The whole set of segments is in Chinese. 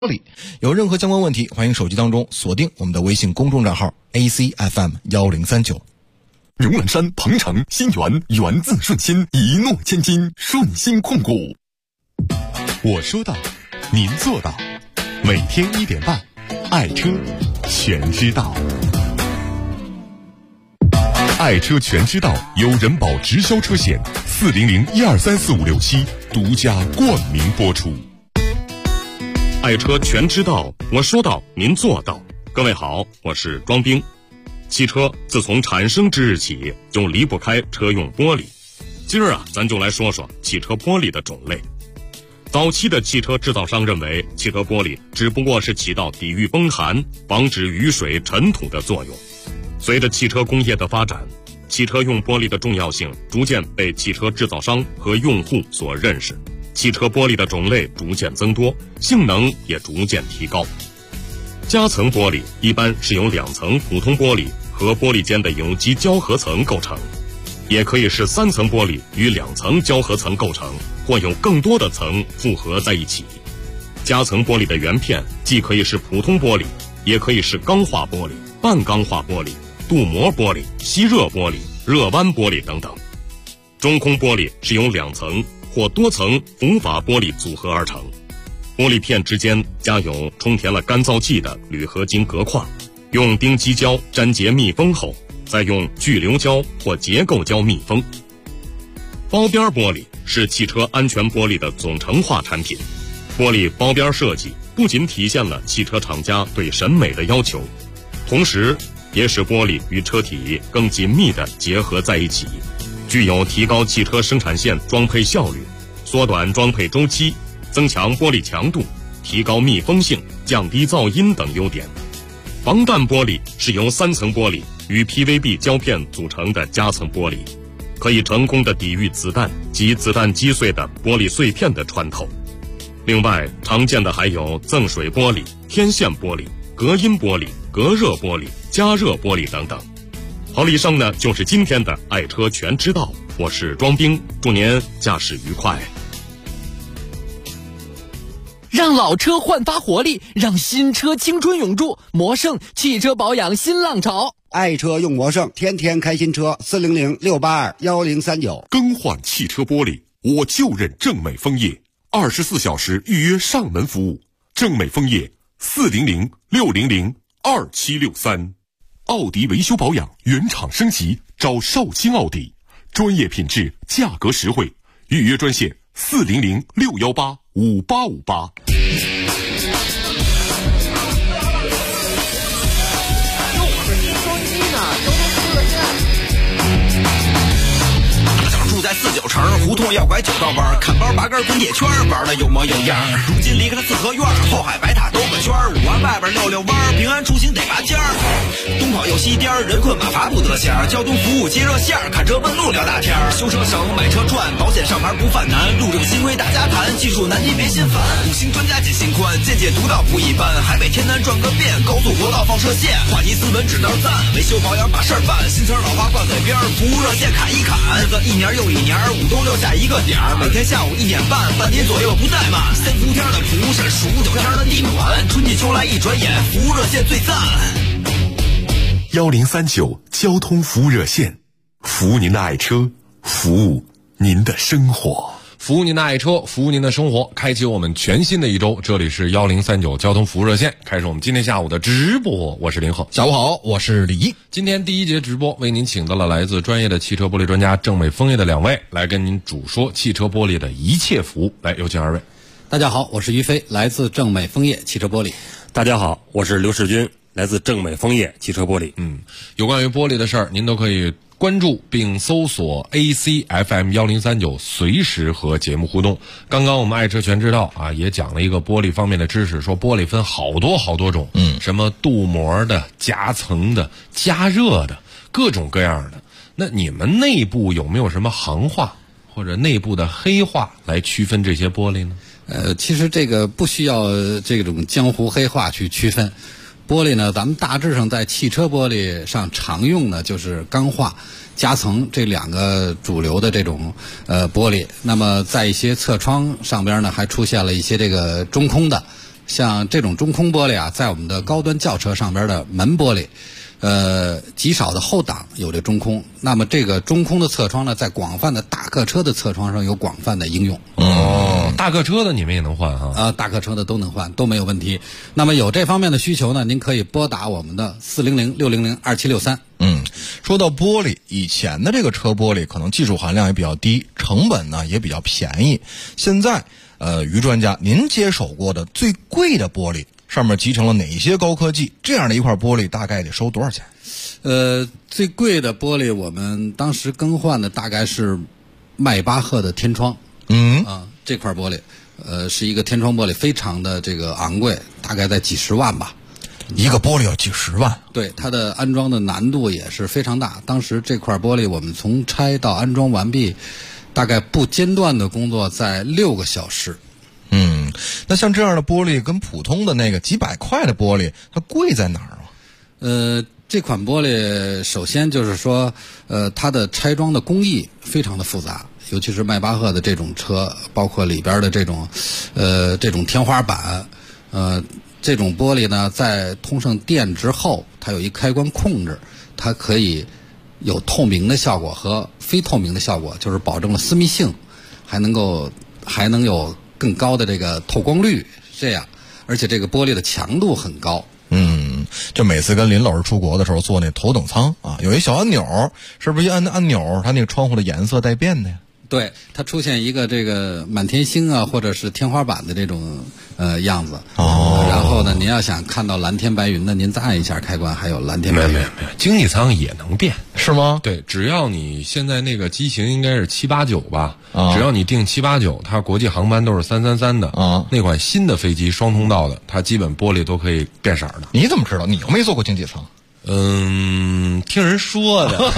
里有任何相关问题，欢迎手机当中锁定我们的微信公众账号 ACFM1039。 荣览山、鹏程、新源源自顺心，一诺千金，顺心控股。我说到，您做到。每天1点半，爱车全知道。爱车全知道由人保直销车险400123456独家冠名播出。 爱车全知道，我说到，您做到。各位好，我是庄兵。汽车自从产生之日起，就离不开车用玻璃。今儿咱就来说说汽车玻璃的种类。早期的汽车制造商认为，汽车玻璃只不过是起到抵御风寒、防止雨水尘土的作用。随着汽车工业的发展，汽车用玻璃的重要性逐渐被汽车制造商和用户所认识，汽车玻璃的种类逐渐增多，性能也逐渐提高。夹层玻璃一般是由2层普通玻璃和玻璃间的有机胶合层构成，也可以是3层玻璃与2层胶合层构成，或有更多的层复合在一起。夹层玻璃的原片既可以是普通玻璃，也可以是钢化玻璃、半钢化玻璃、镀膜玻璃、吸热玻璃、热弯玻璃等等。中空玻璃是由2层或多层浮法玻璃组合而成，玻璃片之间加有充填了干燥剂的铝合金隔块，用丁基胶粘结密封后，再用聚硫胶或结构胶密封。包边玻璃是汽车安全玻璃的总成化产品，玻璃包边设计不仅体现了汽车厂家对审美的要求，同时也使玻璃与车体更紧密地结合在一起，具有提高汽车生产线装配效率、缩短装配周期、增强玻璃强度、提高密封性、降低噪音等优点。防弹玻璃是由3层玻璃与 PVB 胶片组成的夹层玻璃，可以成功地抵御子弹及子弹击碎的玻璃碎片的穿透。另外，常见的还有赠水玻璃、天线玻璃、隔音玻璃、隔热玻璃、加热玻璃等等。好了，以上呢就是今天的爱车全知道，我是庄兵，祝您驾驶愉快。 让老车焕发活力，让新车青春永驻。魔盛汽车保养新浪潮， 爱车用魔盛，天天开新车。400-682-1039。 更换汽车玻璃，我就认正美枫叶，24小时预约上门服务。正美枫叶400-600-2763。奥迪维修保养原厂升级，找绍兴奥迪，专业品质，价格实惠。预约专线400-618-5858。 在49城胡同要拐9道弯，看包拔根滚铁圈，玩的有模有样。如今离开了四合院，后海白塔兜个圈，5环外边溜弯，平安出行得拔尖儿。东跑又西颠，人困马乏不得闲。交通服务接热线，看车问路聊大天。修车省，买车赚，保险上牌不犯难。路政新规大家谈，技术难题别心烦。5星专家解心宽，见解独到不一般。海北天南转个遍，高速国道放射线。话题斯文指道赞，维修保养把事儿办。新词老话挂嘴边，服务热线砍一砍。日子一年又一年，5都留下一个点儿，每天下午1点半，半点左右不怠慢。3伏天的蒲扇，数9天的地暖，春季秋来一转眼，服务热线最赞。 1039交通服务热线，服务您的爱车，服务您的生活。 服务您的爱车，服务您的生活，开启我们全新的一周。这里是1039交通服务热线，开始我们今天下午的直播。我是林鹤， 下午好，我是李毅。 今天第一节直播为您请到了来自专业的汽车玻璃专家正美枫叶的2位，来跟您主说汽车玻璃的一切服务。来，有请2位。 大家好，我是于飞，来自正美枫叶汽车玻璃。 大家好，我是刘世军，来自正美枫叶汽车玻璃。 有关于玻璃的事儿，您都可以关注并搜索 ACFM1039，随时和节目互动。刚刚我们爱车全知道啊，也讲了一个玻璃方面的知识，说玻璃分好多种，什么镀膜的、夹层的、加热的，各种各样的。那你们内部有没有什么行话或者内部的黑话来区分这些玻璃呢？ 其实这个不需要这种江湖黑话去区分。玻璃呢，咱们大致上在汽车玻璃上常用的就是钢化、夹层这2个主流的这种玻璃。那么在一些侧窗上边呢，还出现了一些这个中空的， 像这种中空玻璃啊，在我们的高端轿车上边的门玻璃，极少的后挡有这中空。那么这个中空的侧窗呢，在广泛的大客车的侧窗上有广泛的应用。 大客车的你们也能换哈？ 大客车的都能换，都没有问题。那么有这方面的需求呢，您可以拨打我们的400-600-2763。 说到玻璃，以前的这个车玻璃可能技术含量也比较低，成本呢也比较便宜。现在，于专家，您接手过的最贵的玻璃上面集成了哪些高科技？这样的一块玻璃大概得收多少钱？ 最贵的玻璃我们当时更换的大概是迈巴赫的天窗。这块玻璃，是一个天窗玻璃，非常的这个昂贵，大概在几十万吧。 一个玻璃要几十万？ 对，它的安装的难度也是非常大。当时这块玻璃我们从拆到安装完毕，大概不间断的工作在6个小时。 那像这样的玻璃跟普通的那个几百块的玻璃，它贵在哪儿啊？ 这款玻璃首先就是说，它的拆装的工艺非常的复杂，尤其是迈巴赫的这种车，包括里边的这种天花板，这种玻璃呢，在通上电之后，它有一开关控制，它可以有透明的效果和非透明的效果，就是保证了私密性，还能有更高的这个透光率，这样，而且这个玻璃的强度很高。 就每次跟林老师出国的时候坐那头等舱啊，有一小按钮，是不是一按按钮，它那个窗户的颜色带变的呀？ 对，它出现一个这个满天星啊，或者是天花板的这种样子。然后呢，您要想看到蓝天白云呢，您再按一下开关，还有蓝天白云。 没有，经济舱也能变， 是吗？ 对，只要你现在那个机型应该是789吧，只要你定789，它国际航班都是333的那款新的飞机双通道的，它基本玻璃都可以变色的。 你怎么知道？你又没坐过经济舱？ 听人说的。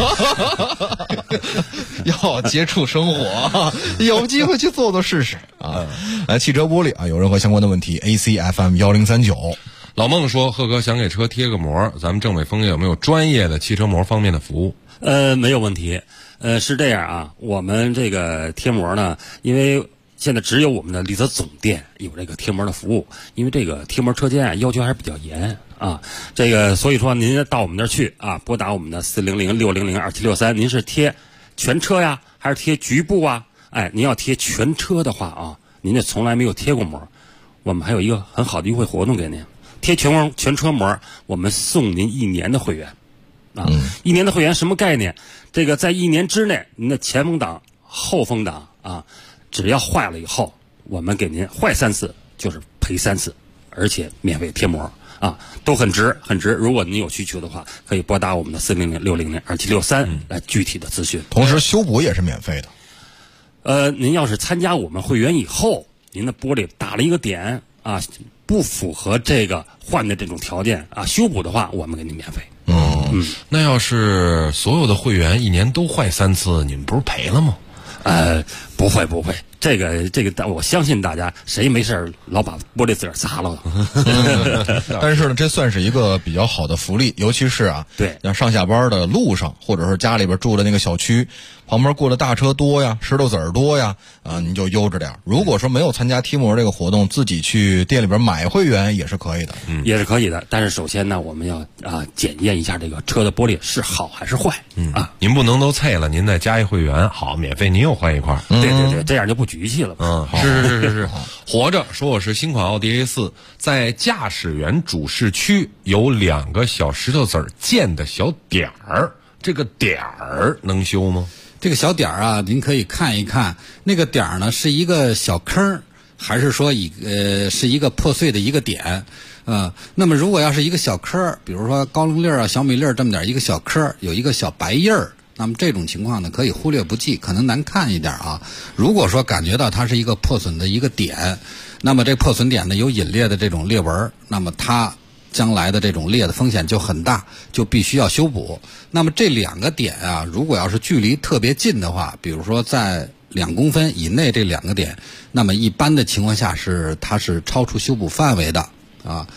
要接触生活，有机会去坐坐试试啊！来，汽车玻璃啊，有任何相关的问题 ，ACFM1039。 老孟说，贺哥想给车贴个膜，咱们正美枫叶有没有专业的汽车膜方面的服务？ 没有问题。是这样啊，我们这个贴膜呢，因为现在只有我们的丽泽总店有这个贴膜的服务，因为这个贴膜车间啊要求还是比较严啊，这个所以说您到我们那儿去啊，拨打我们的400-600-2763，您是贴全车呀，还是贴局部啊？您要贴全车的话啊，您这从来没有贴过膜，我们还有一个很好的优惠活动给您，贴全车膜，我们送您1年的会员啊，1年的会员什么概念？这个在1年之内，您的前风挡、后风挡啊，只要坏了以后，我们给您坏3次就是赔3次，而且免费贴膜啊，都很值很值。如果您有需求的话，可以拨打我们的400-600-2763来具体的咨询。 同时修补也是免费的。您要是参加我们会员以后，您的玻璃打了一个点啊，不符合这个换的这种条件啊，修补的话，我们给您免费。 那要是所有的会员1年都坏3次，你们不是赔了吗？ 不会，这个，我相信大家谁没事老把玻璃自个儿砸了。 但是呢，这算是一个比较好的福利，尤其是啊， 对， 像上下班的路上，或者是家里边住的那个小区旁边过的大车多呀，石头子儿多呀，你就悠着点。如果说没有参加贴膜这个活动，自己去店里边买会员也是可以的， 也是可以的。但是首先呢，我们要检验一下这个车的玻璃是好还是坏您不能都脆了，您再加一会员，好，免费您又换一块。 对，这样就不局气了。 是。活着说我是新款奥迪 A4，在驾驶员主视区有2个小石头子儿建的小点儿，这个点儿能修吗？ 这个小点儿啊，您可以看一看，那个点儿呢是一个小坑，还是说是一个破碎的一个点？那么如果要是一个小坑，比如说高粱粒啊、小米粒这么点一个小坑，有一个小白印儿，那么这种情况呢可以忽略不计，可能难看一点啊。如果说感觉到它是一个破损的一个点，那么这破损点呢有隐裂的这种裂纹，那么它将来的这种裂的风险就很大，就必须要修补。那么这2个点啊，如果要是距离特别近的话，比如说在2公分以内这2个点，那么一般的情况下它是超出修补范围的啊。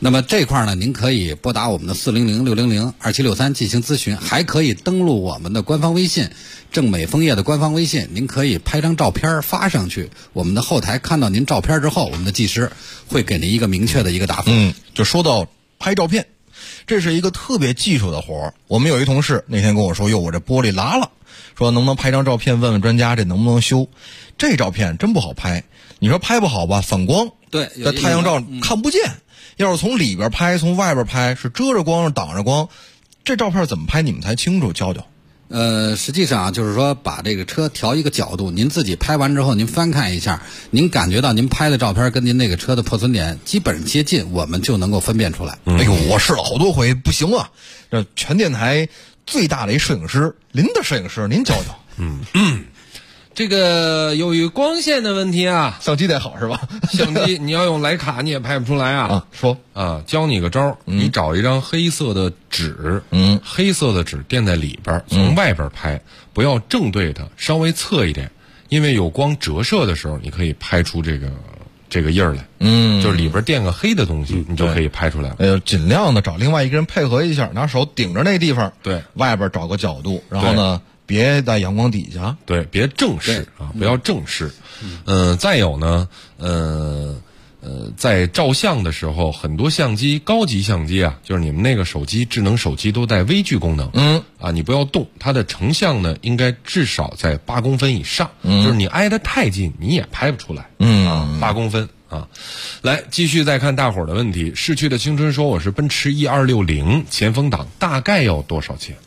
那么这块呢，您可以拨打我们的400-600-2763进行咨询，还可以登录我们的官方微信正美枫叶的官方微信，您可以拍张照片发上去，我们的后台看到您照片之后，我们的技师会给您一个明确的一个答复。 就说到拍照片，这是一个特别技术的活儿。我们有一同事那天跟我说，我这玻璃拉了，说能不能拍张照片问问专家这能不能修。这照片真不好拍，你说拍不好吧，反光， 对， 在太阳照看不见。要是从里边拍从外边拍，是遮着光是挡着光，这照片怎么拍你们才清楚，教教。 实际上就是说把这个车调一个角度，您自己拍完之后您翻看一下，您感觉到您拍的照片跟您那个车的破损点基本上接近，我们就能够分辨出来。 哎呦，我试了好多回，不行啊！这全电台最大的一摄影师，您的摄影师，您教教。 这个由于光线的问题啊， 相机得好是吧？ 相机你要用徕卡你也拍不出来啊。 说啊，教你个招儿，你找一张黑色的纸，黑色的纸垫在里边，从外边拍，不要正对它，稍微侧一点，因为有光折射的时候，你可以拍出这个印儿来。就是里边垫个黑的东西，你就可以拍出来了。 尽量的找另外一个人配合一下，拿手顶着那地方， 对， 外边找个角度，然后呢。别在阳光底下， 对，别正视啊，不要正视。再有呢，在照相的时候，很多相机，高级相机啊，就是你们那个手机，智能手机都带微距功能。你不要动，它的成像呢，应该至少在8公分以上。就是你挨得太近，你也拍不出来。8公分啊。来，继续再看大伙儿的问题。逝去的青春说，我是奔驰1260前风档，大概要多少钱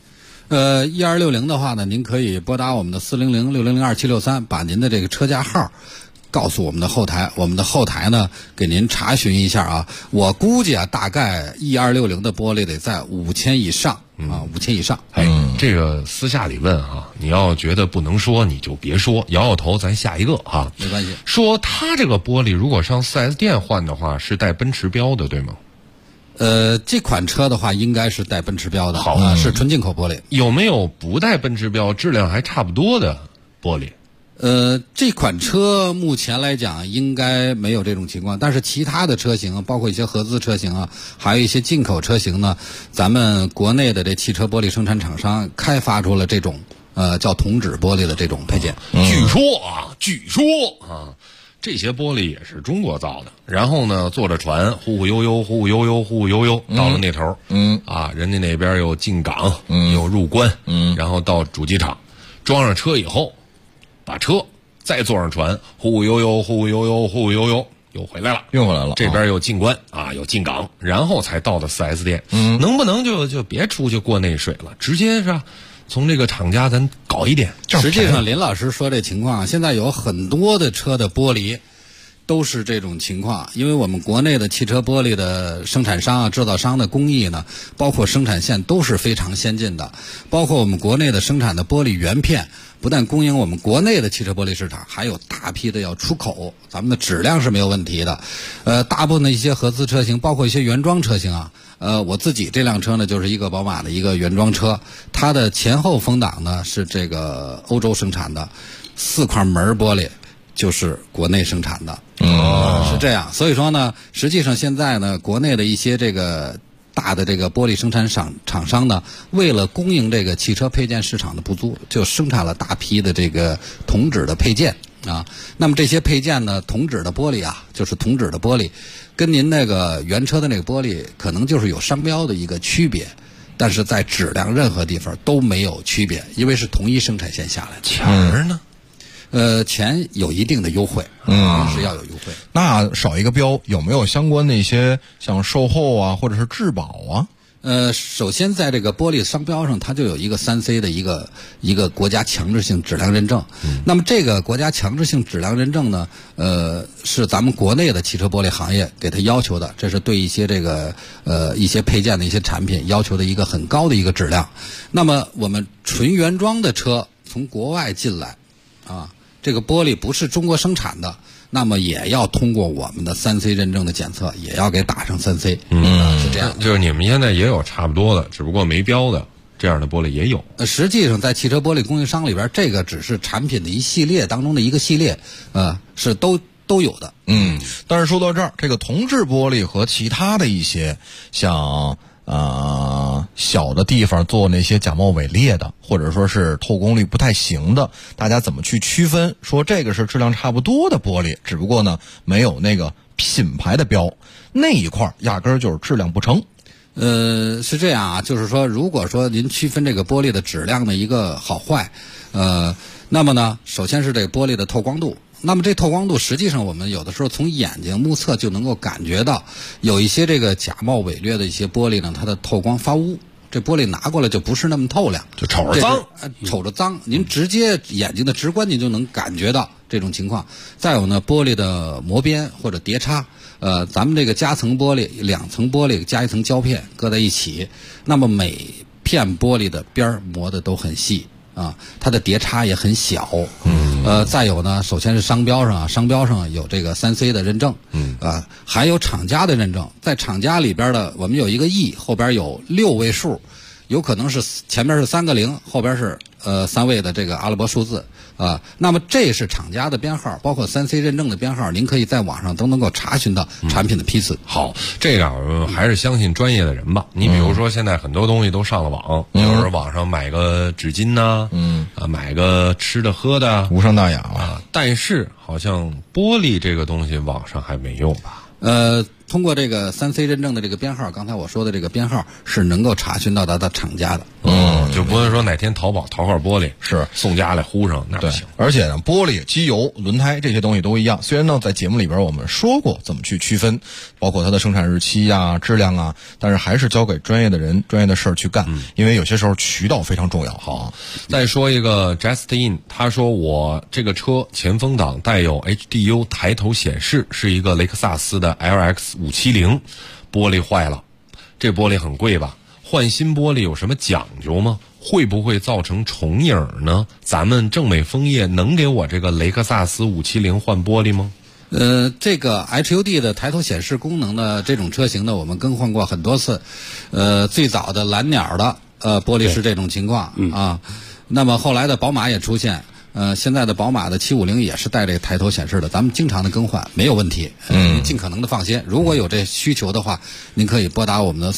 ？1260的话呢，您可以拨打我们的400-600-2763，把您的这个车架号告诉我们的后台，我们的后台呢给您查询一下啊。我估计啊，大概1260的玻璃得在5000以上，5000以上。 这个私下里问啊，你要觉得不能说你就别说，摇摇头，咱下一个啊， 没关系。 说它这个玻璃如果上 4S 店换的话，是带奔驰标的，对吗？ 这款车的话应该是带奔驰标的， 好， 是纯进口玻璃。 有没有不带奔驰标、质量还差不多的玻璃？ 这款车目前来讲应该没有这种情况，但是其他的车型，包括一些合资车型啊，还有一些进口车型呢，咱们国内的这汽车玻璃生产厂商开发出了这种叫铜质玻璃的这种配件。 据说啊。这些玻璃也是中国造的，然后呢，坐着船忽忽悠悠到了那头，人家那边有进港，有入关，然后到主机厂，装上车以后，把车再坐上船，忽忽悠悠又回来了，这边有进关有进港，然后才到的 4S 店。能不能就别出去过内水了，直接是吧？从这个厂家咱搞一点。 实际上林老师说这情况，现在有很多的车的玻璃都是这种情况，因为我们国内的汽车玻璃的生产商啊、制造商的工艺呢，包括生产线都是非常先进的，包括我们国内的生产的玻璃原片，不但供应我们国内的汽车玻璃市场，还有大批的要出口，咱们的质量是没有问题的。大部分的一些合资车型，包括一些原装车型啊，我自己这辆车呢就是一个宝马的一个原装车，它的前后风挡呢是这个欧洲生产的，4块门玻璃就是国内生产的。是这样。所以说呢，实际上现在呢，国内的一些这个大的这个玻璃生产厂商呢，为了供应这个汽车配件市场的不足，就生产了大批的这个铜质的配件啊。那么这些配件呢，铜质的玻璃啊，就是铜质的玻璃，跟您那个原车的那个玻璃可能就是有商标的一个区别，但是在质量任何地方都没有区别，因为是同一生产线下来的。 钱儿呢？ 钱有一定的优惠，是要有优惠。 那少一个标，有没有相关的一些像售后啊，或者是质保啊？ 首先在这个玻璃商标上，它就有一个3C 的一个国家强制性质量认证。那么这个国家强制性质量认证呢，是咱们国内的汽车玻璃行业给它要求的，这是对一些这个一些配件的一些产品要求的一个很高的一个质量。那么我们纯原装的车从国外进来啊，这个玻璃不是中国生产的，那么也要通过我们的3C 认证的检测，也要给打上3C。是这样。 就是你们现在也有差不多的，只不过没标的这样的玻璃也有。 实际上在汽车玻璃供应商里边，这个只是产品的一系列当中的一个系列，是都都有的。 但是说到这儿，这个铜制玻璃和其他的一些像小的地方做那些假冒伪劣的，或者说是透光率不太行的，大家怎么去区分？说这个是质量差不多的玻璃，只不过呢没有那个品牌的标，那一块压根儿就是质量不成。 是这样啊，就是说，如果说您区分这个玻璃的质量的一个好坏，那么呢，首先是这个玻璃的透光度。那么这透光度，实际上我们有的时候从眼睛目测就能够感觉到，有一些这个假冒伪劣的一些玻璃呢，它的透光发乌，这玻璃拿过来就不是那么透亮， 就瞅着脏， 瞅着脏。您直接眼睛的直观，您就能感觉到这种情况。再有呢，玻璃的磨边或者叠差。咱们这个夹层玻璃，2层玻璃加一层胶片搁在一起，那么每片玻璃的边儿磨的都很细啊，它的叠差也很小。再有呢，首先是商标上有这个3C 的认证，还有厂家的认证，在厂家里边的我们有一个 E， 后边有6位数，有可能是前面是3个0，后边是3位的这个阿拉伯数字。那么这是厂家的编号，包括3C 认证的编号，您可以在网上都能够查询到产品的批次。 好，这个还是相信专业的人吧。你比如说，现在很多东西都上了网，就是网上买个纸巾呐，买个吃的喝的， 无伤大雅啊。 但是好像玻璃这个东西网上还没有吧？ 通过这个3C 认证的这个编号，刚才我说的这个编号是能够查询到它的厂家的。 就不是说哪天淘宝淘块玻璃是送家来糊上，那不行。 而且呢，玻璃、机油、轮胎这些东西都一样。虽然呢，在节目里边我们说过怎么去区分，包括它的生产日期啊、质量啊，但是还是交给专业的人、专业的事儿去干，因为有些时候渠道非常重要。好， 再说一个 Justin， 他说我这个车前风挡带有 HDU 抬头显示，是一个雷克萨斯的 LX570，玻璃坏了，这玻璃很贵吧？换新玻璃有什么讲究吗？会不会造成重影呢？咱们正美枫叶能给我这个雷克萨斯570换玻璃吗？ 这个 HUD 的抬头显示功能的这种车型呢，我们更换过很多次。最早的蓝鸟的玻璃是这种情况啊。那么后来的宝马也出现。现在的宝马的750也是带这个抬头显示的，咱们经常的更换没有问题，尽可能的放心。如果有这需求的话，您可以拨打我们的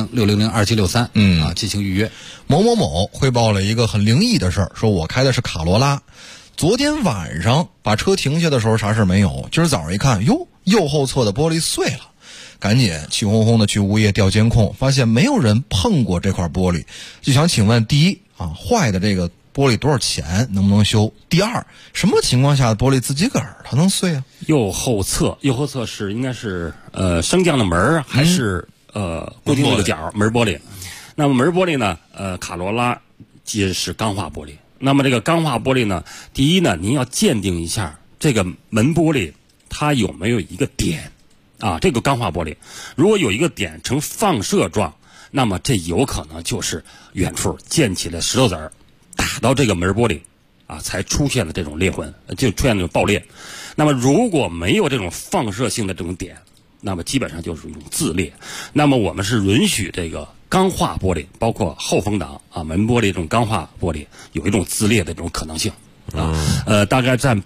400-600-2763，进行预约。 某某某汇报了一个很灵异的事儿，说我开的是卡罗拉，昨天晚上把车停下的时候啥事没有，今儿早上一看，哟，右后侧的玻璃碎了，赶紧气哄哄的去物业调监控，发现没有人碰过这块玻璃，就想请问：第一坏的这个玻璃多少钱？能不能修？第二，什么情况下的玻璃自己个儿它能碎啊？ 右后侧是应该是升降的门还是固定那个角门玻璃？那么门玻璃呢？卡罗拉皆是钢化玻璃。那么这个钢化玻璃呢，第一呢，您要鉴定一下这个门玻璃它有没有一个点啊？这个钢化玻璃如果有一个点呈放射状，那么这有可能就是远处溅起了石头子儿。打到这个门玻璃才出现了这种裂痕，就出现这种爆裂。那么如果没有这种放射性的这种点，那么基本上就是一种自裂。那么我们是允许这个钢化玻璃，包括后风挡门玻璃这种钢化玻璃有一种自裂的这种可能性大概占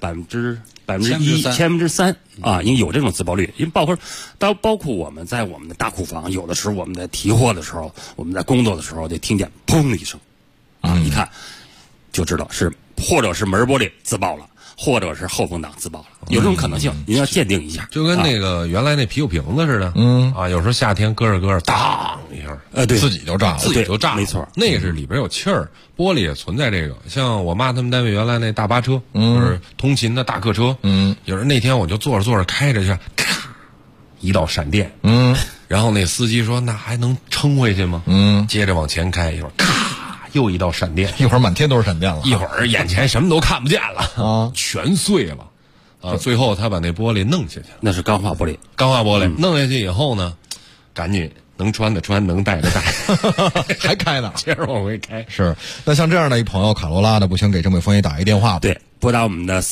1%、3%应该有这种自爆率。因为包括我们在我们的大库房，有的时候我们在提货的时候，我们在工作的时候，就听见砰的一声一看就知道是或者是门玻璃自爆了，或者是后风挡自爆了，有这种可能性，您要鉴定一下。 就跟那个原来那啤酒瓶子似的，有时候夏天搁着当一下， 对， 自己就炸了， 没错， 那个是里边有气儿，玻璃也存在这个。像我妈他们单位原来那大巴车，就是通勤的大客车，有时候那天我就坐着开着去，咔，一道闪电，然后那司机说那还能撑回去吗？接着往前开，一会儿咔。又一道闪电， 一会儿满天都是闪电了， 一会儿眼前什么都看不见了全碎了最后他把那玻璃弄下去了， 那是钢化玻璃， 弄下去以后呢，赶紧能穿的穿，能戴的戴还开呢， 接着往回开。 是，那像这样的一朋友卡罗拉的，不行给正美枫叶打一电话吧。 对，拨打我们的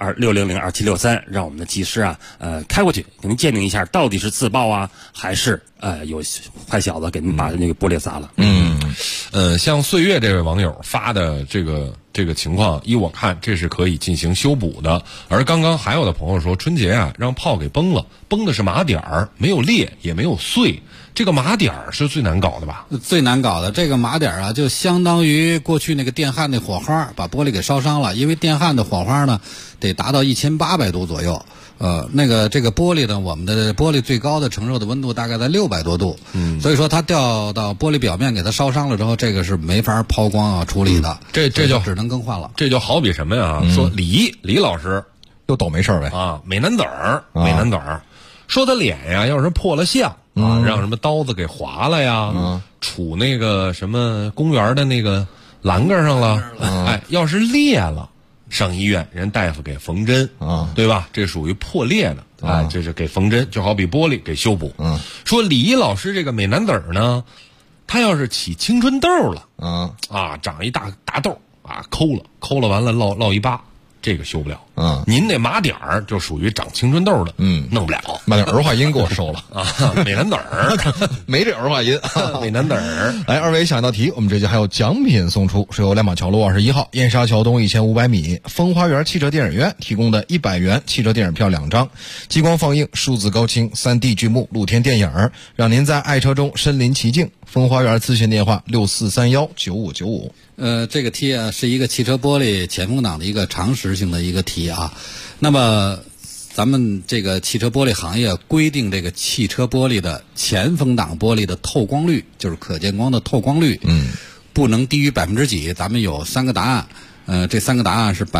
400-600-2763，让我们的技师开过去给您鉴定一下到底是自爆还是有坏小子给你把那个玻璃砸了。 像岁月这位网友发的这个情况，依我看，这是可以进行修补的。而刚刚还有的朋友说，春节啊让炮给崩了，崩的是马点儿，没有裂也没有碎。这个马点儿是最难搞的吧？ 最难搞的这个马点儿啊，就相当于过去那个电焊那火花，把玻璃给烧伤了。因为电焊的火花呢，得达到1800度左右。这个玻璃呢，我们的玻璃最高的承受的温度大概在600多度。所以说它掉到玻璃表面给它烧伤了之后，这个是没法抛光啊处理的。 这就只能更换了。 这就好比什么呀？说李老师又倒霉事儿呗啊，美男子儿，说他脸呀要是破了相啊，让什么刀子给划了呀，杵那个什么公园的那个栏杆上了，要是裂了。上医院，人大夫给缝针啊，对吧？这属于破裂的，这是给缝针，就好比玻璃给修补。说李老师这个美男子儿呢，他要是起青春痘了，长一大痘啊，抠了完了落一疤，这个修不了。您那马点儿就属于长青春痘的，弄不了。 把那儿化音给我收了啊，美男子儿没这儿化音， 美男子儿。 来，二位想一道题，我们这节还有奖品送出，是由亮马桥路21号燕莎桥东1500米风花园汽车电影院提供的100元汽车电影票2张，激光放映、数字高清、3D 剧目、露天电影，让您在爱车中身临其境。风花园咨询电话64319595。 这个题啊是一个汽车玻璃前风挡的一个常识性的一个题啊。那么咱们这个汽车玻璃行业规定，这个汽车玻璃的前风挡玻璃的透光率，就是可见光的透光率，不能低于几%。咱们有3个答案，这3个答案是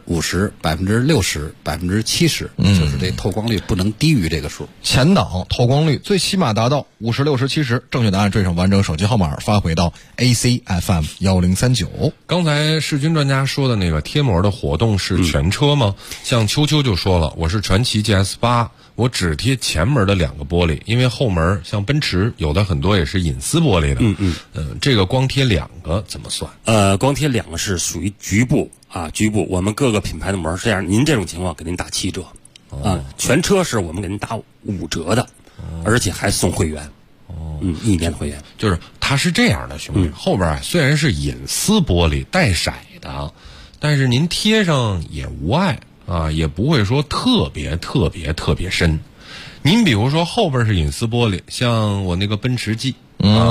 50%、60%、70%，就是这透光率不能低于这个数。 前挡透光率最起码达到50、60、70，正确答案缀上完整手机号码发回到 ACFM 1039。 刚才世军专家说的那个贴膜的活动是全车吗？像秋秋就说了，我是传祺 GS8，我只贴前门的2个玻璃，因为后门像奔驰有的很多也是隐私玻璃的。这个光贴2个怎么算？ 光贴2个是属于局部啊，局部。我们各个品牌的膜是这样，您这种情况给您打7折，全车是我们给您打5折的，而且还送会员。1年的会员。 就是它是这样的，兄弟，后边虽然是隐私玻璃带色的，但是您贴上也无碍啊，也不会说特别深。您比如说后边是隐私玻璃，像我那个奔驰 G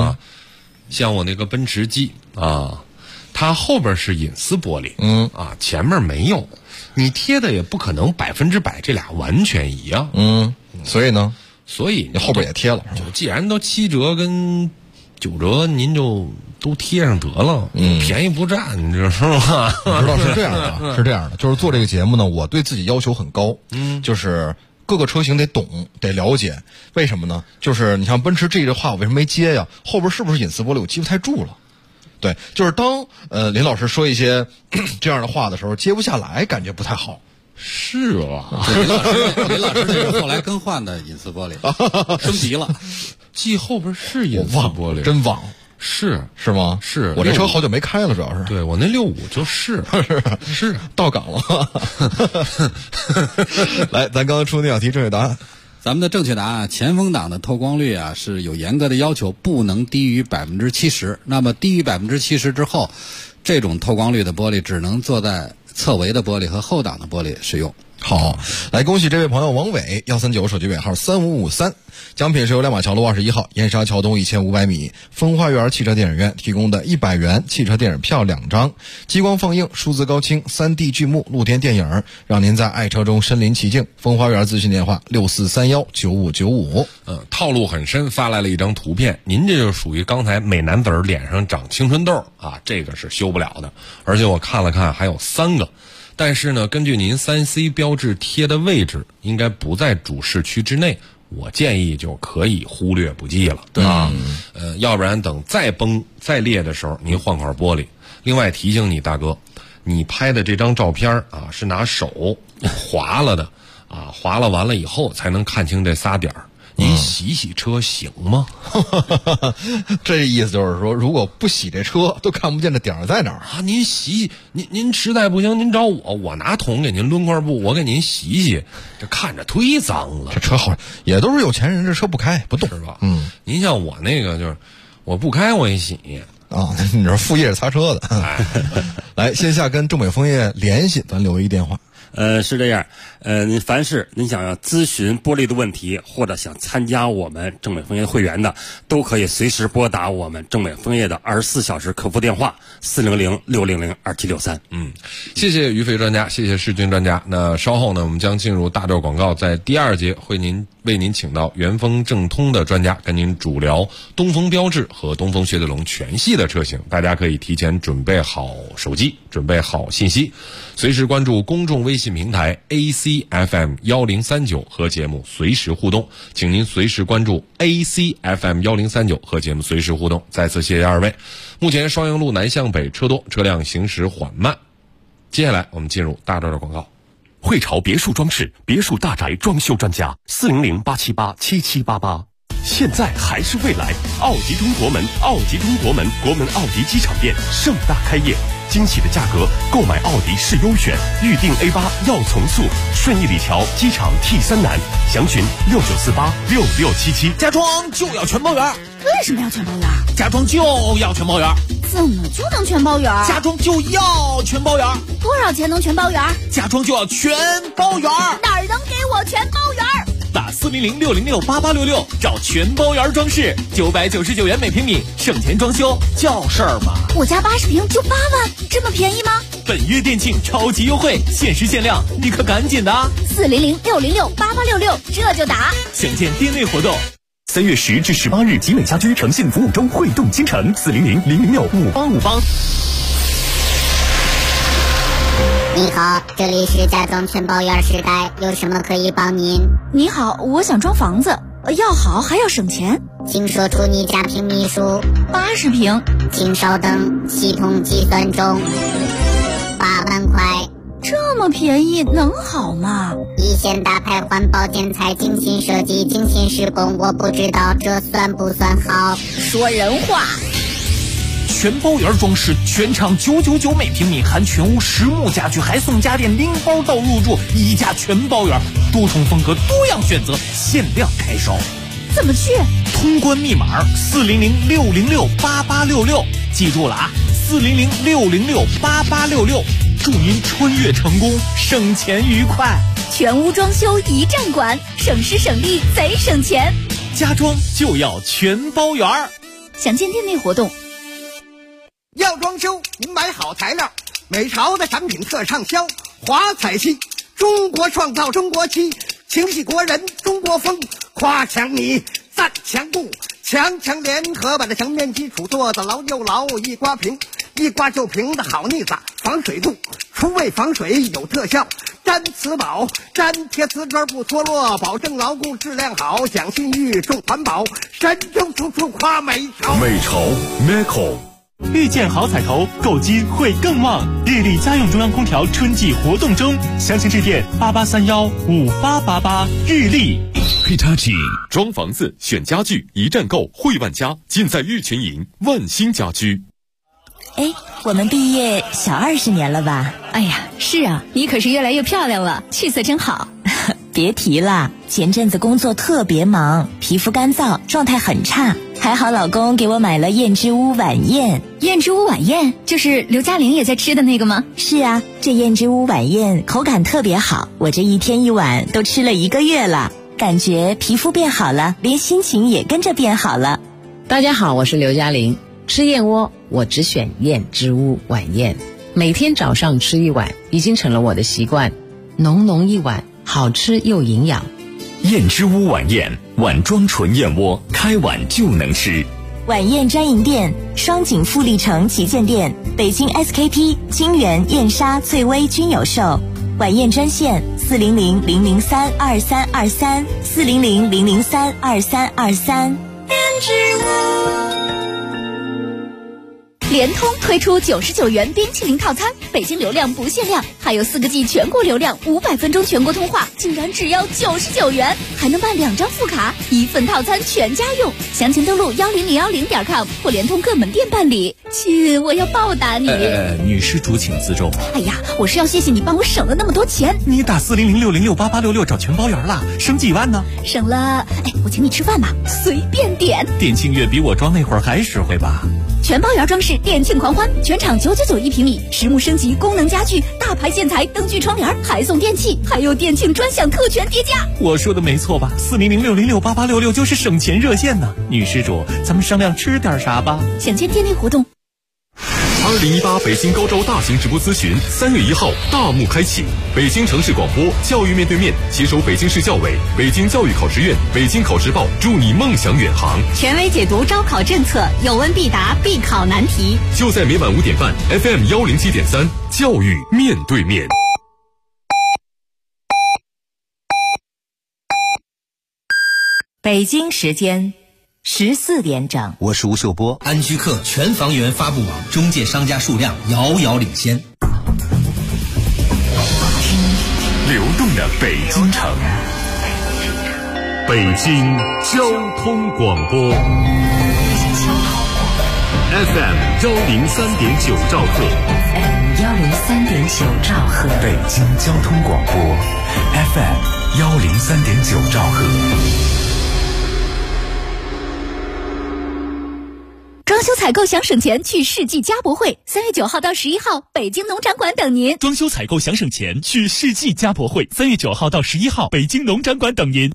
啊，它后边是隐私玻璃，前面没有，你贴的也不可能100%这俩完全一样，所以你后边也贴了， 就既然都7折跟9折，您就都贴上得了，便宜不占，你知道吗？ 你知道是这样的，是这样的，就是做这个节目呢，我对自己要求很高，就是各个车型得懂得了解，为什么呢？就是你像奔驰 G 这话，我为什么没接呀？后边是不是隐私玻璃？我记不太住了。对，就是当林老师说一些这样的话的时候，接不下来，感觉不太好。 是啊， 林老师这是后来更换的隐私玻璃，升级了。 G 后边是隐私玻璃， 真忘。 是吗？ 是我这车好久没开了，主要是。 对，我那65就是是到岗了。来，咱刚刚出那道题正确答案。 咱们的正确答案，前风挡的透光率啊是有严格的要求，不能低于70%。那么低于70%之后，这种透光率的玻璃只能做在侧围的玻璃和后挡的玻璃使用。 好，来恭喜这位朋友王伟139手机尾号3553，奖品是由亮马桥路21号燕莎桥东1500米风花园汽车电影院提供的100元汽车电影票2张，激光放映、数字高清、3D 剧目、露天电影，让您在爱车中身临其境。风花园咨询电话64319595。 套路很深，发来了一张图片，您这就属于刚才美男子脸上长青春痘啊，这个是修不了的，而且我看了看还有3个。但是呢，根据您3C 标志贴的位置应该不在主视区之内，我建议就可以忽略不计了，对吧？要不然等再崩再裂的时候，您换块玻璃。另外提醒你大哥，你拍的这张照片啊是拿手划了的啊，划了完了以后才能看清这仨点儿。 您洗洗车行吗？ 这意思就是说，如果不洗这车，都看不见这点儿在哪儿啊！您洗，您实在不行，您找我拿桶给您抡块布，我给您洗洗。这看着忒脏了。 这车好，也都是有钱人，这车不开不动是吧？您像我那个就是我不开我也洗啊，你是副业擦车的。来，线下跟正北枫叶联系，咱留一电话。 是这样，凡是您想要咨询玻璃的问题，或者想参加我们正北枫叶会员的，都可以随时拨打我们正北枫叶的24小时客服电话400-600-2763。 谢谢于飞专家，谢谢世军专家。那稍后呢，我们将进入大段广告，在第2节为您请到元丰正通的专家，跟您主聊东风标致和东风雪铁龙全系的车型。大家可以提前准备好手机，准备好信息，随时关注公众微信平台 ACFM1039和节目随时互动，请您随时关注 ACFM1039和节目随时互动。再次谢谢2位。目前双阳路南向北车多，车辆行驶缓慢。接下来我们进入大段的广告。 汇潮别墅装饰，别墅大宅装修专家，400-878-7788。现在还是未来，奥迪中国门，国门奥迪机场店盛大开业，惊喜的价格，购买奥迪是优选，预定 A8 要从速，顺义里桥机场 T3南，详询69486677。 家装就要全包圆。 为什么要全包圆？ 家装就要全包圆。 怎么就能全包圆？ 家装就要全包圆。 多少钱能全包圆？ 家装就要全包圆。 哪儿能给我全包圆？ 打400-600-8866找全包圆装饰，999元每平米，省钱装修叫事儿吗？ 我家80平就8万，这么便宜吗？ 本月店庆超级优惠，限时限量，你可赶紧的 ！400-600-8866，这就打。 详见店内活动。 3月10至18日，集美家居诚信服务中，汇动倾城，400-006-5858。 你好，这里是家装全包圆时代，有什么可以帮您？ 你好，我想装房子，要好还要省钱， 请说出你家平米数。 80平。 请稍等，系统计算中。8万块。 这么便宜能好吗？ 一线大牌环保建材，精心设计，精心施工，我不知道这算不算好。 说人话。 全包圆装饰，全场999每平米，含全屋实木家具，还送家电拎包到入住，一家全包圆，多重风格，多样选择，限量开烧。 怎么去？ 通关密码400-600-8866，记住了啊，400-600-8866，祝您穿越成功，省钱愉快。 全屋装修一站管，省时省力贼省钱。 家装就要全包圆。 详见店内活动。 要装修，您买好材料，美潮的产品特畅销，华彩漆，中国创造中国漆，情系国人中国风，夸强你赞强固，强联合把这墙面基础做得牢又牢，一刮平，一刮就平的好腻子，防水度，除味防水有特效，粘瓷宝，粘贴瓷砖不脱落，保证牢固质量好，讲信誉重环保，神州处处夸美潮。 美潮 Meco。 遇见好彩头，购金会更旺。日立家用中央空调春季活动中，详情致电88315888。日立 Hitachi 装房子选家具一站购，汇万家尽在玉群营万兴家居。 哎，我们毕业小20年了吧？ 哎呀，是啊，你可是越来越漂亮了，气色真好。 别提了，前阵子工作特别忙，皮肤干燥，状态很差。还好老公给我买了燕之屋晚宴。 燕之屋晚宴就是刘嘉玲也在吃的那个吗？ 是啊，这燕之屋晚宴口感特别好，我这一天一碗都吃了1个月了，感觉皮肤变好了，连心情也跟着变好了。 大家好，我是刘嘉玲。吃燕窝我只选燕之屋晚宴，每天早上吃1碗已经成了我的习惯，浓浓一碗，好吃又营养。 燕之屋晚宴，碗装纯燕窝，开碗就能吃。 晚宴专营店：双井富力城旗舰店、北京 SKP、金源、燕莎、翠微均有售。晚宴专线400-003-2323 400-003-2323。 燕之屋。 联通推出99元冰淇淋套餐，北京流量不限量，还有4个G 全国流量，500分钟全国通话，竟然只要99元，还能办2张副卡，1份套餐全家用。详情登录10010.com或联通各门店办理。亲，我要报答你。 女施主请自重。 哎呀，我是要谢谢你帮我省了那么多钱。 你打40060688866找全包圆啦，省几万呢？ 省了，我请你吃饭吧，随便点。 电庆月比我装那会儿还实惠吧？ 全包圆装饰店庆狂欢，全场999一平米，实木升级，功能家具，大牌建材，灯具窗帘，还送电器，还有店庆专享特权叠加。 我说的没错吧？40060688866就是省钱热线呢。女施主，咱们商量吃点啥吧？ 享签店内活动。 2018北京高招大型直播咨询3月1号大幕开启，北京城市广播教育面对面携手北京市教委、北京教育考试院、北京考试报，助你梦想远航。 权威解读招考政策，有问必答，必考难题。 就在每晚5点半 FM 107.3，教育面对面。 北京时间14点整， 我是吴秀波。安居客全房源发布网中介商家数量遥遥领先。 流动的北京城，北京交通广播 FM 103.9兆赫 103.9兆赫， 北京交通广播 FM 103.9兆赫。 装修采购想省钱，去世纪家博会，3月9号到11号，北京农展馆等您。 装修采购想省钱，去世纪家博会，3月9号到11号，北京农展馆等您。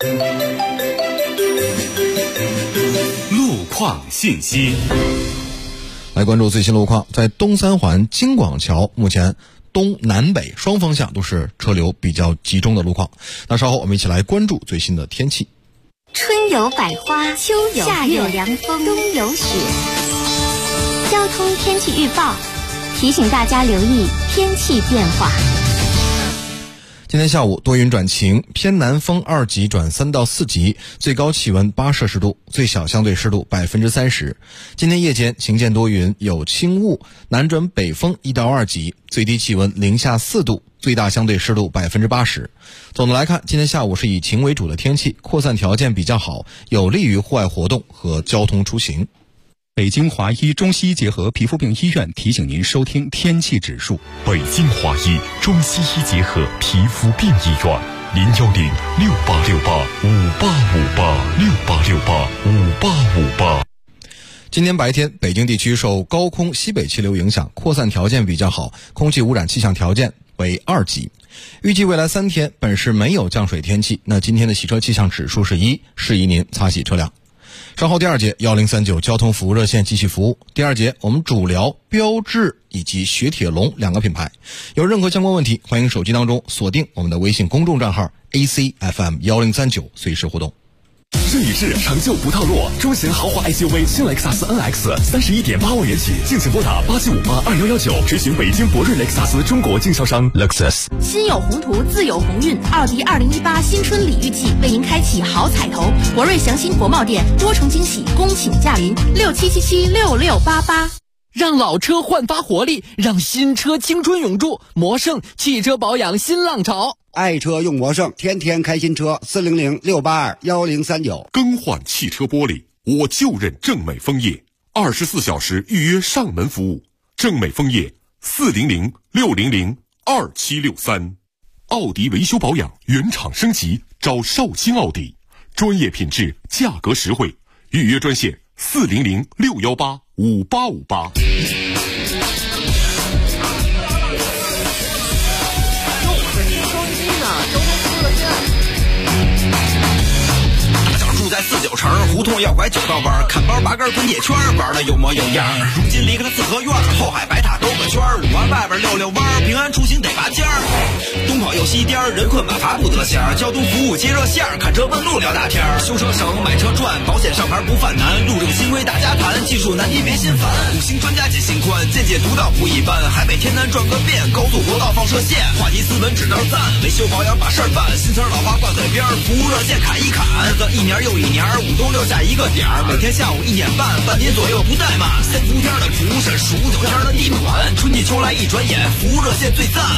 路况信息， 来关注最新路况。在东三环京广桥，目前东南北双方向都是车流比较集中的路况。那稍后我们一起来关注最新的天气。 春有百花，秋有夏有凉风，冬有雪。交通天气预报提醒大家留意天气变化。 今天下午多云转晴，偏南风2级转3到4级，最高气温8摄氏度，最小相对湿度30%。今天夜间晴间多云，有轻雾，南转北风1到2级，最低气温零下4度，最大相对湿度80%。总的来看，今天下午是以晴为主的天气，扩散条件比较好，有利于户外活动和交通出行。 北京华医中西医结合皮肤病医院提醒您收听天气指数。 北京华医中西医结合皮肤病医院，0106868585858，68685858。 今天白天，北京地区受高空西北气流影响，扩散条件比较好，空气污染气象条件为2级。预计未来3天本市没有降水天气，那今天的洗车气象指数是1，适宜您擦洗车辆。稍后第2节1039交通服务热线继续服务。第2节我们主聊标致以及雪铁龙2个品牌。有任何相关问题，欢迎手机当中锁定我们的微信公众账号 ACFM1039，随时互动。 这一世成就不套路，中型豪华 SUV 新雷克萨斯 NX 31.8万元起，敬请拨打87582119，垂询北京博瑞雷克萨斯中国经销商 Lexus。 心有宏图，自有鸿运。奥迪2018新春礼遇季为您开启好彩头，博瑞祥鑫国贸店多重惊喜，恭请驾临67776688。 让老车焕发活力，让新车青春永驻。魔盛汽车保养新浪潮， 爱车用魔盛，天天开新车，40068211039。 更换汽车玻璃，我就认正美枫叶，24小时预约上门服务。正美枫叶400600273。奥迪维修保养原厂升级，找绍兴奥迪，专业品质，价格实惠。预约专线40061858858。 住在49城，胡同要拐9道弯，看包拔根滚铁圈，玩的有模有样。如今离开了四合院，后海白塔兜个圈，5环外边溜溜弯，平安出行得拔尖儿。东跑又西颠，人困马乏不得闲。交通服务接热线，看车问路聊大天。修车省，买车赚，保险上牌不犯难。路政新规大家谈，技术难题别心烦。5星专家解心宽，见解独到不一般。海北天南转个遍，高速国道放射线，话题斯文指道赞，维修保养把事儿办。新词老话挂嘴边，服务热线砍一砍，1年又1年。 年，5东6下一个点儿，每天下午1点半，半年左右不怠慢。三伏天的厨神，数9天的地暖，春季秋来一转眼，服务热线最赞。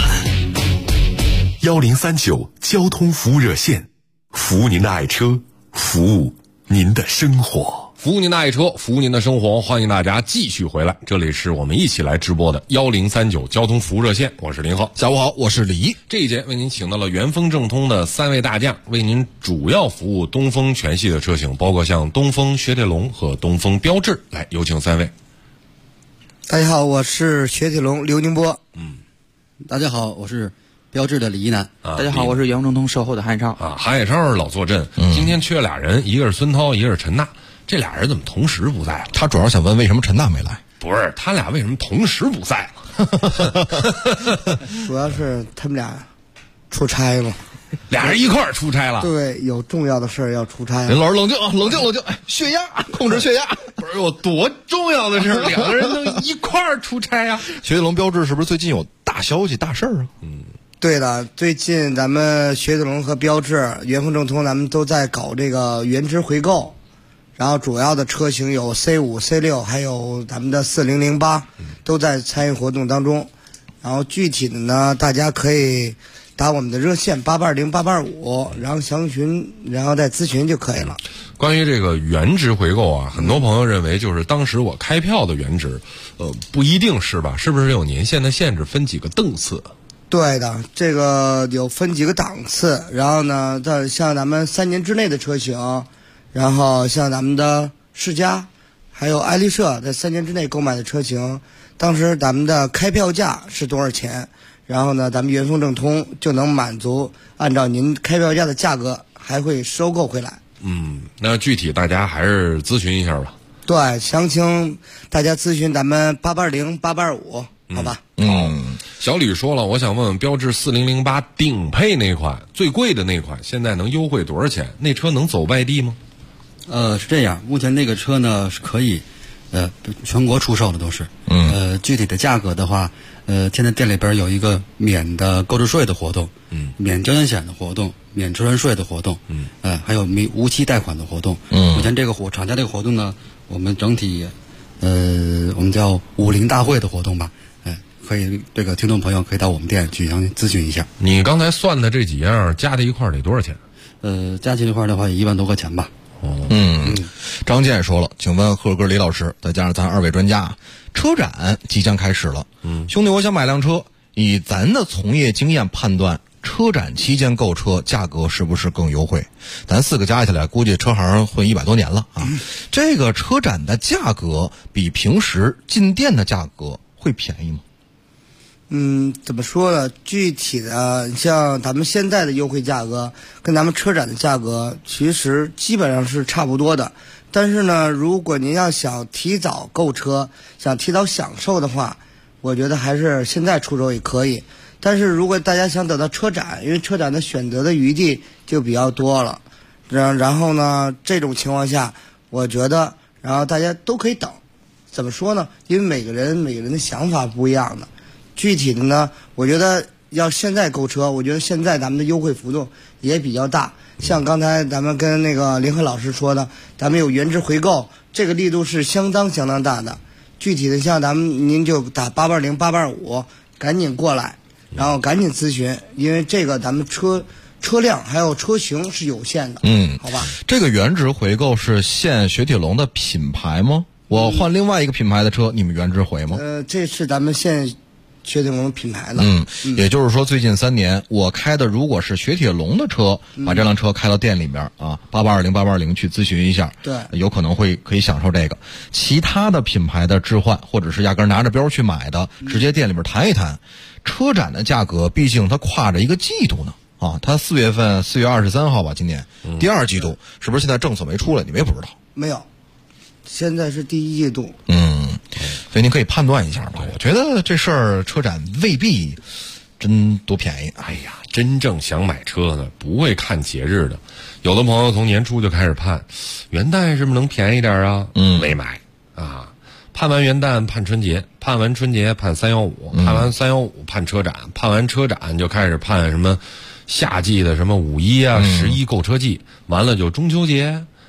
1039交通服务热线，服务您的爱车，服务您的生活， 服务您的爱车，服务您的生活。欢迎大家继续回来，这里是我们一起来直播的1039交通服务热线，我是林浩。 下午好，我是李。 这一节为您请到了元丰正通的3位大将，为您主要服务东风全系的车型，包括像东风雪铁龙和东风标致。来，有请3位。 大家好，我是雪铁龙刘宁波。 大家好，我是标致的李一楠。 大家好，我是元丰正通售后的韩超。 韩野超老坐镇，今天缺俩人，一个是孙涛，一个是陈娜。这俩人怎么同时不在了？ 他主要想问为什么陈娜没来？ 不是，他俩为什么同时不在了？ 主要是他们俩出差了， 俩人一块儿出差了。 对，有重要的事儿要出差。 任老师冷静啊，冷静冷静！血压，控制血压。 不是有多重要的事儿，两个人能一块儿出差呀？ 雪铁龙标致是不是最近有大消息、大事儿啊？ 对的，最近咱们雪铁龙和标致、元丰正通，咱们都在搞这个原汁回购。然后主要的车型有 C5、C6， 还有咱们的4008，都在参与活动当中。然后具体的呢，大家可以打我们的热线820-825，然后详询，然后再咨询就可以了。 关于这个原值回购啊，很多朋友认为就是当时我开票的原值，不一定是吧？是不是有年限的限制，分几个档次？ 对的，这个有分几个档次。然后呢，像咱们3年之内的车型。然后像咱们的世嘉，还有爱丽舍，在3年之内购买的车型，当时咱们的开票价是多少钱？然后呢，咱们元丰正通就能满足按照您开票价的价格，还会收购回来。 那具体大家还是咨询一下吧。 对，详情大家咨询咱们820-825，好吧？ 小李说了，我想问问标致4008顶配那款最贵的那款，现在能优惠多少钱？那车能走外地吗？ 是这样，目前那个车呢是可以，全国出售的都是。具体的价格的话，现在店里边有一个免的购置税的活动，免交强险的活动，免车船税的活动，还有无期贷款的活动。目前这个厂家这个活动呢，我们整体，我们叫50大会的活动吧。可以，这个听众朋友可以到我们店去咨询一下。 你刚才算的这几样加在一块儿得多少钱？ 加起一块儿的话，也1万多块钱吧。 张健说了，请问贺哥李老师，再加上咱2位专家，车展即将开始了。兄弟，我想买辆车，以咱的从业经验判断，车展期间购车价格是不是更优惠？咱4个加起来，估计车行混100多年了啊。这个车展的价格比平时进店的价格会便宜吗？ 怎么说呢？具体的，像咱们现在的优惠价格跟咱们车展的价格其实基本上是差不多的。但是呢，如果您要想提早购车，想提早享受的话，我觉得还是现在出手也可以。但是如果大家想等到车展，因为车展的选择的余地就比较多了。然后呢，这种情况下，我觉得，然后大家都可以等。怎么说呢？因为每个人的想法不一样的。具体的呢，我觉得要现在购车，我觉得现在咱们的优惠幅度也比较大。像刚才咱们跟那个林和老师说的，咱们有原值回购，这个力度是相当大的。具体的像您就打820-825，赶紧过来，然后赶紧咨询，因为这个咱们车辆还有车型是有限的。好吧。 这个原值回购是限雪铁龙的品牌吗？我换另外一个品牌的车，你们原值回吗？ 这是咱们限雪铁龙品牌的。 也就是说最近3年我开的如果是雪铁龙的车，把这辆车开到店里面啊，820-820去咨询一下， 对， 有可能可以享受这个。其他的品牌的置换或者是压根拿着标去买的，直接店里面谈一谈。车展的价格毕竟它跨着一个季度呢啊，它4月23号吧，今年第2季度，是不是现在政策没出来，你们也不知道？ 没有，现在是第1季度。 所以您可以判断一下吧。我觉得这事儿车展未必真多便宜。 哎呀，真正想买车呢，不会看节日的。有的朋友从年初就开始盼，元旦是不是能便宜点啊？没买啊。盼完元旦盼春节，盼完春节盼315，盼完315盼车展，盼完车展就开始盼什么夏季的什么5·1啊、11购车季，完了就中秋节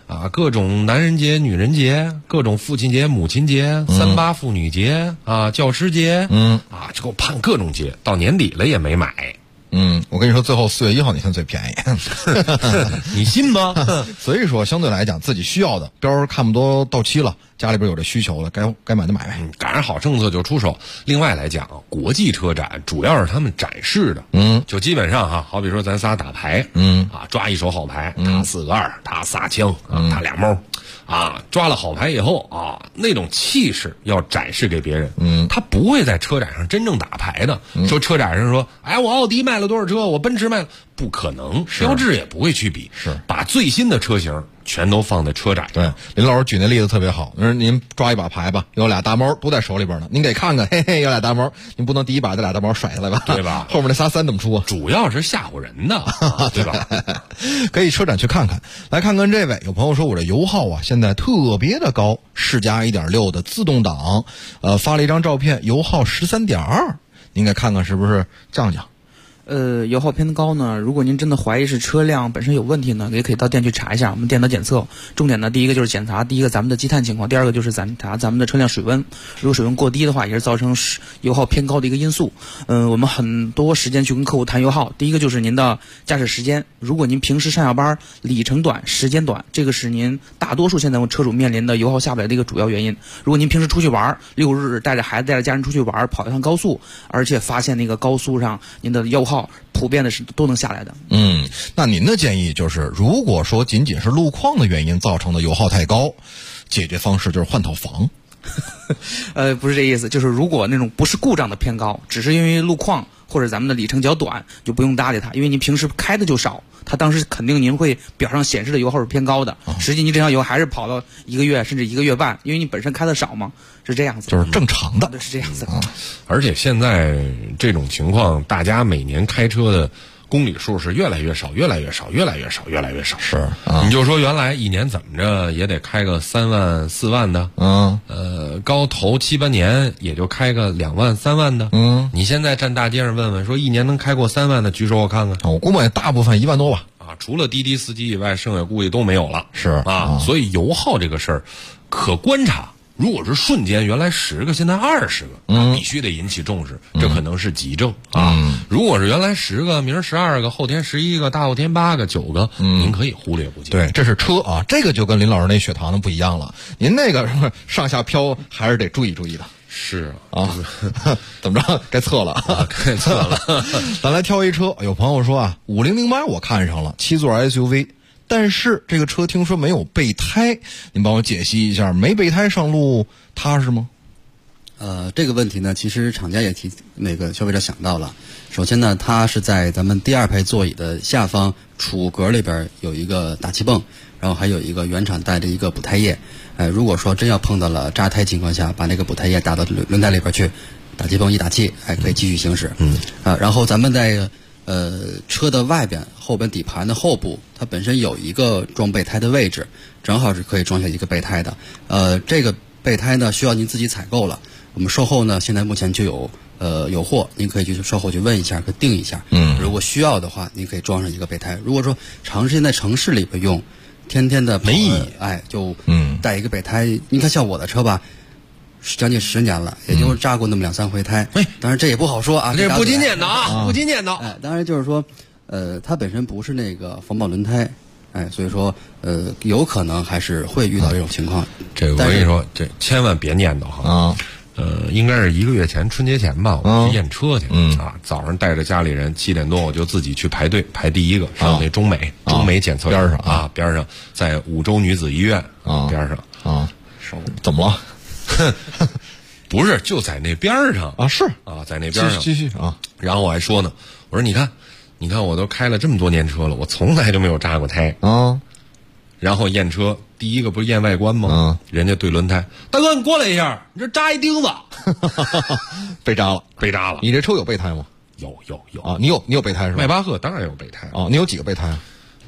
啊，各种男人节、女人节，各种父亲节、母亲节，38妇女节啊，教师节，啊，就给我盼各种节，到年底了也没买。 我跟你说，最后4月1号那天最便宜， 你信吗？ 所以说，相对来讲，自己需要的标差不多到期了，家里边有这需求了，该买的买呗。 赶上好政策就出手。另外来讲，国际车展主要是他们展示的，就基本上好比说咱仨打牌，啊，抓一手好牌，他4个2，他仨枪，啊，他俩猫，啊，抓了好牌以后啊，那种气势要展示给别人，他不会在车展上真正打牌的，说车展上说，哎，我奥迪卖了多少车，我奔驰卖了，不可能，标致也不会去比，把最新的车型全都放在车展上。 对，林老师举那例子特别好，您抓一把牌吧，有俩大猫都在手里边呢，您得看看，嘿嘿，有俩大猫，您不能第一把这俩大猫甩下来吧， 对吧？ 后面那仨3怎么出啊？ 主要是吓唬人的，对吧？ 可以车展去看看，来看看这位，有朋友说我这油耗啊现在特别的高，世嘉 1.6 的自动挡，发了一张照片，油耗13.2，您该看看是不是降降。 油耗偏高呢，如果您真的怀疑是车辆本身有问题呢，也可以到店去查一下，我们电脑检测。重点呢，第一个就是检查第一个咱们的积碳情况，第二个就是检查咱们的车辆水温。如果水温过低的话，也是造成油耗偏高的一个因素。我们很多时间去跟客户谈油耗，第一个就是您的驾驶时间。如果您平时上下班里程短、时间短，这个是您大多数现在车主面临的油耗下不来的一个主要原因。如果您平时出去玩，6日带着孩子、带着家人出去玩，跑一趟高速，而且发现那个高速上您的油耗普遍的是都能下来的。 那您的建议就是，如果说仅仅是路况的原因造成的油耗太高，解决方式就是换套房。 不是这意思，就是如果那种不是故障的偏高，只是因为路况或者咱们的里程较短，就不用搭理它，因为您平时开的就少，它当时肯定您会表上显示的油耗是偏高的，实际你这条油还是跑了1个月甚至1个月半，因为你本身开的少嘛，是这样子， 就是正常的， 是这样子。 而且现在这种情况，大家每年开车的公里数是越来越少，越来越少，越来越少，越来越少。 是， 你就说原来一年怎么着也得开个3万4万的，高头7、8年也就开个2万3万的，你现在站大街上问问，说一年能开过3万的，举手我看看。 我估摸大部分1万多吧。 除了滴滴司机以外，剩下估计都没有了。 是所以油耗这个事儿可观察。如果是瞬间，原来10个，现在20个，必须得引起重视，这可能是急症啊。如果是原来10个，明儿12个，后天11个，大后天8个、9个，您可以忽略不计。 对，这是车啊，这个就跟林老师那血糖的不一样了。您那个上下飘还是得注意注意的。 是啊，怎么着？该测了啊， 该测了。 咱来挑一车，有朋友说啊，5008我看上了，7座 SUV。但是这个车听说没有备胎，您帮我解析一下，没备胎上路踏实吗？ 这个问题呢，其实厂家也替那个消费者想到了。首先呢，它是在咱们第2排座椅的下方储物格里边有一个打气泵，然后还有一个原厂带的一个补胎液。如果说真要碰到了扎胎情况下，把那个补胎液打到轮胎里边去，打气泵一打气，可以继续行驶。然后咱们在车的外边后边底盘的后部，它本身有一个装备胎的位置，正好是可以装下一个备胎的。这个备胎呢需要您自己采购了，我们售后呢现在目前就有货，您可以去售后去问一下，可以定一下。如果需要的话，您可以装上一个备胎。如果说长时间在城市里边用，天天的没意义， 就带一个备胎。您看像我的车吧，将近10年了，也就扎过那么2、3回胎。当然这也不好说啊， 这不禁念叨，不禁念叨。 当然就是说，它本身不是那个防爆轮胎，所以说有可能还是会遇到这种情况。 这个我跟你说，这千万别念叨哈。应该是1个月前春节前吧，我去验车去早上带着家里人7点多我就自己去排队排第一个，上那中美检测边上边上在5洲女子医院边上怎么了？ 不是，就在那边上是在那边上继续然后我还说呢，我说你看我都开了这么多年车了，我从来就没有扎过胎然后验车，第一个不是验外观吗？人家对轮胎，大哥你过来一下，你这扎一钉子， 被扎了。 你这车有备胎吗？ 有啊，你有备胎是吧？ 迈巴赫当然有备胎你有几个备胎？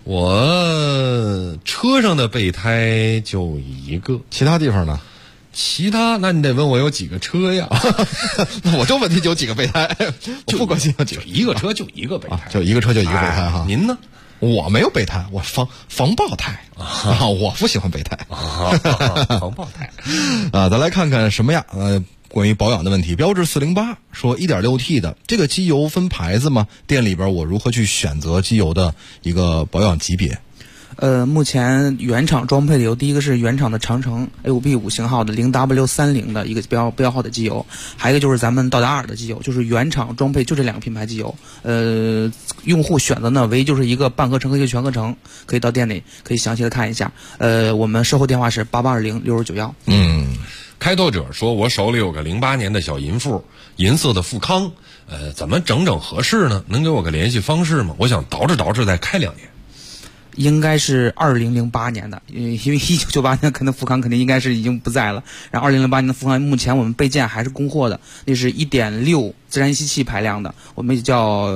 我车上的备胎就1个， 其他地方呢？ 那你得问我有几个车呀？ 我就问题就有几个备胎，就不关心有几个， 一个车就1个备胎， 就一个车就1个备胎哈。 您呢？ 我没有备胎，我防爆胎啊，我不喜欢备胎防爆胎啊。再来看看什么呀？关于保养的问题，标致408说 1.6T 的这个机油分牌子吗？店里边我如何去选择机油的一个保养级别？ 目前原厂装配的油，第一个是原厂的长城 A5B5 型号的 0W30 的一个标号的机油，还有一个就是咱们道达尔的机油，就是原厂装配就这2个品牌机油。用户选择呢唯一就是一个半合成和一个全合成，可以到店里可以详细的看一下。我们售后电话是88206991。 开拓者说，我手里有个08年的小银富，银色的富康，怎么整合适呢？能给我个联系方式吗？我想捯饬再开2年。 应该是2008年的，因为1998年可能富康肯定应该是已经不在了。然后2008年的富康目前我们备件还是供货的，那是 1.6 自然吸气排量的，我们叫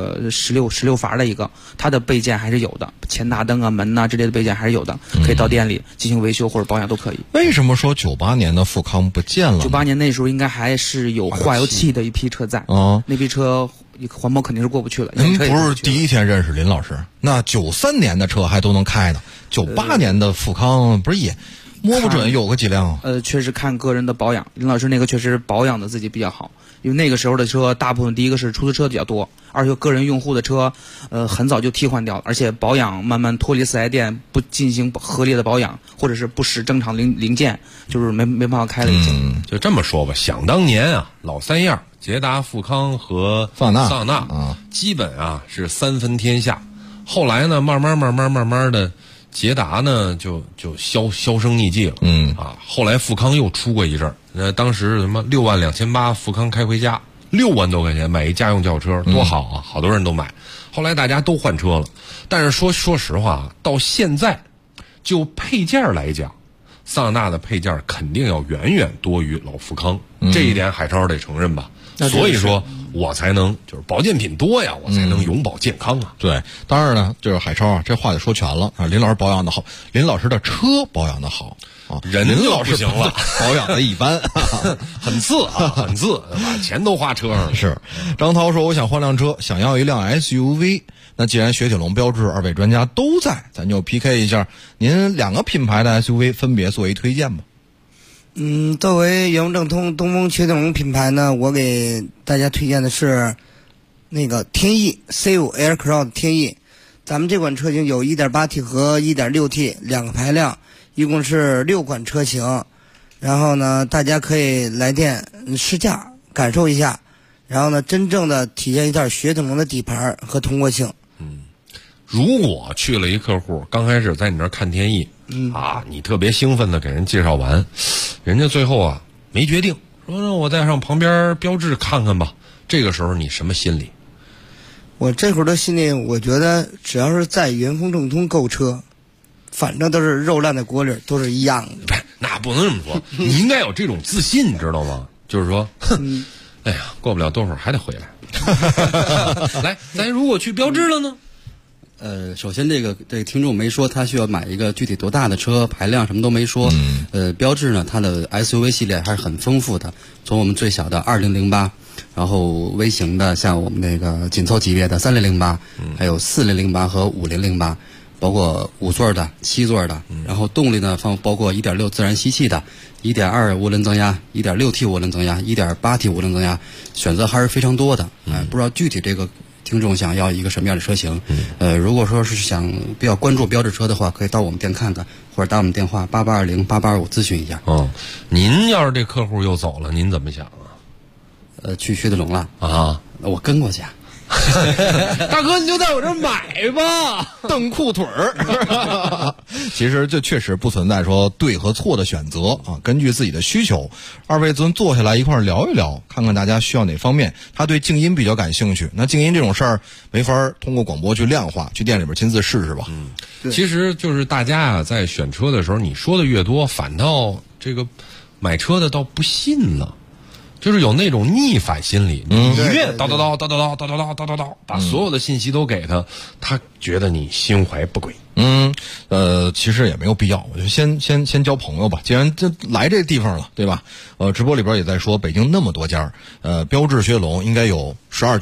16阀的一个，它的备件还是有的，前大灯啊、门啊之类的备件还是有的，可以到店里进行维修或者保养都可以。 为什么说98年的富康不见了 ？98年那时候应该还是有化油器的一批车在，那批车环保肯定是过不去了。 您不是第一天认识林老师，那93年的车还都能开呢，98年的富康不是也摸不准有个几辆？ 确实看个人的保养，林老师那个确实保养的自己比较好，因为那个时候的车大部分第一个是出租车比较多，而且个人用户的车很早就替换掉了，而且保养慢慢脱离4S店，不进行合理的保养，或者是不使正常零件，就是没办法开了已经。 就这么说吧，想当年啊，老三样捷达、富康和桑塔纳啊，基本啊是3分天下。后来呢，慢慢的，捷达呢就销声匿迹了。后来富康又出过一阵儿，当时什么62800富康开回家，6万多块钱买一家用轿车，多好啊，好多人都买。后来大家都换车了，但是说实话，到现在就配件来讲，桑塔纳的配件肯定要远远多于老富康，这一点海超得承认吧。所以说我才能就是保健品多呀，我才能永葆健康啊。 对，当然呢，就是海超啊，这话得说全了啊。林老师保养的好，林老师的车保养的好啊， 人就不行了， 保养的一般， 很次啊，很次，把钱都花车上了。 是，张涛说我想换辆车，想要一辆 SUV。那既然雪铁龙、标致2位专家都在，咱就 PK 一下，您2个品牌的 SUV 分别做一推荐吧。 作为原物正通东风雪铁龙品牌呢，我给大家推荐的是那个天翼 C5 Aircross 天翼。咱们这款车型有 1.8T 和 1.6T 2个排量，一共是6款车型。然后呢，大家可以来店试驾感受一下，然后呢，真正的体验一下雪铁龙的底盘和通过性。 如果去了一客户，刚开始在你这儿看天翼，你特别兴奋的给人介绍完，人家最后啊没决定，说让我再上旁边标致看看吧。这个时候你什么心理？ 我这会儿的心里，我觉得只要是在元丰正通购车，反正都是肉烂的锅里都是一样的。 那不能这么说，你应该有这种自信，你知道吗？就是说，哎呀，过不了多会儿还得回来。来，咱如果去标致了呢？ 首先这个听众没说他需要买一个具体多大的车，排量什么都没说。标致呢，它的 SUV 系列还是很丰富的，从我们最小的2008，然后微型的像我们那个紧凑级别的3008，还有4008和5008，包括5座的、7座的，然后动力呢包括 1.6 自然吸气的、1.2 涡轮增压、1.6T 涡轮增压、1.8T 涡轮增压，选择还是非常多的。不知道具体这个听众想要一个什么样的车型？如果说是想比较关注标致车的话，可以到我们店看看，或者打我们电话8820-8825咨询一下。 您要是这客户又走了，您怎么想啊？ 去雪铁龙了啊？ 我跟过去。 大哥，你就在我这儿买吧， 蹬裤腿儿。其实这确实不存在说对和错的选择啊，根据自己的需求，二位尊坐下来一块聊一聊，看看大家需要哪方面。他对静音比较感兴趣，那静音这种事儿没法通过广播去量化，去店里边亲自试试吧。 其实就是大家啊，在选车的时候，你说的越多，反倒这个买车的倒不信了。就是有那种逆反心理，你越叨，把所有的信息都给他，他觉得你心怀不轨。 其实也没有必要，我就先交朋友吧。既然这来这地方了，对吧？直播里边也在说，北京那么多家，标致雪铁龙应该有12家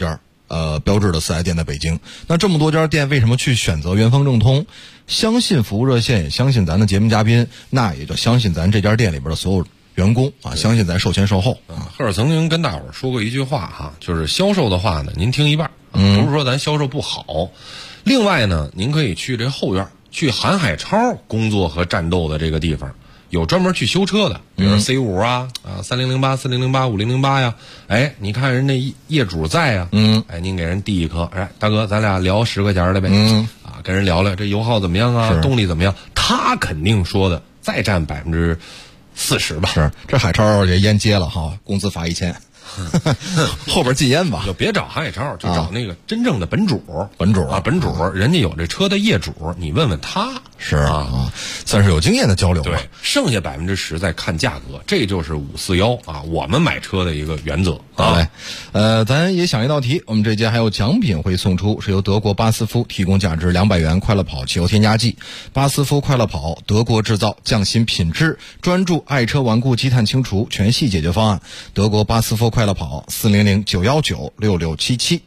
标致的4S店在北京。那这么多家店，为什么去选择元丰正通？相信服务热线，也相信咱的节目嘉宾，那也就相信咱这家店里边的所有员工啊，相信咱售前售后。 赫尔曾经跟大伙儿说过一句话哈，就是销售的话呢，您听一半，不是说咱销售不好。另外呢，您可以去这后院，去韩海超工作和战斗的这个地方，有专门去修车的，比如 C5 啊3008、4008、5008呀。哎，你看人家业主在啊，哎，您给人递一颗，哎，大哥，咱俩聊10块钱的呗，跟人聊聊这油耗怎么样啊，动力怎么样，他肯定说的再占40%吧。 是，这海超这烟接了哈，工资罚1000。后边禁烟吧， 就别找韩海超，就找那个真正的本主， 本主， 人家有这车的业主，你问问他。 是啊，算是有经验的交流吧。 对，剩下10%再看价格，这就是541啊，我们买车的一个原则。 好嘞，咱也想一道题，我们这节还有奖品会送出，是由德国巴斯夫提供价值200元快乐跑汽油添加剂。巴斯夫快乐跑，德国制造，匠心品质，专注爱车顽固积碳清除全系解决方案。德国巴斯夫快乐跑400-919-6677。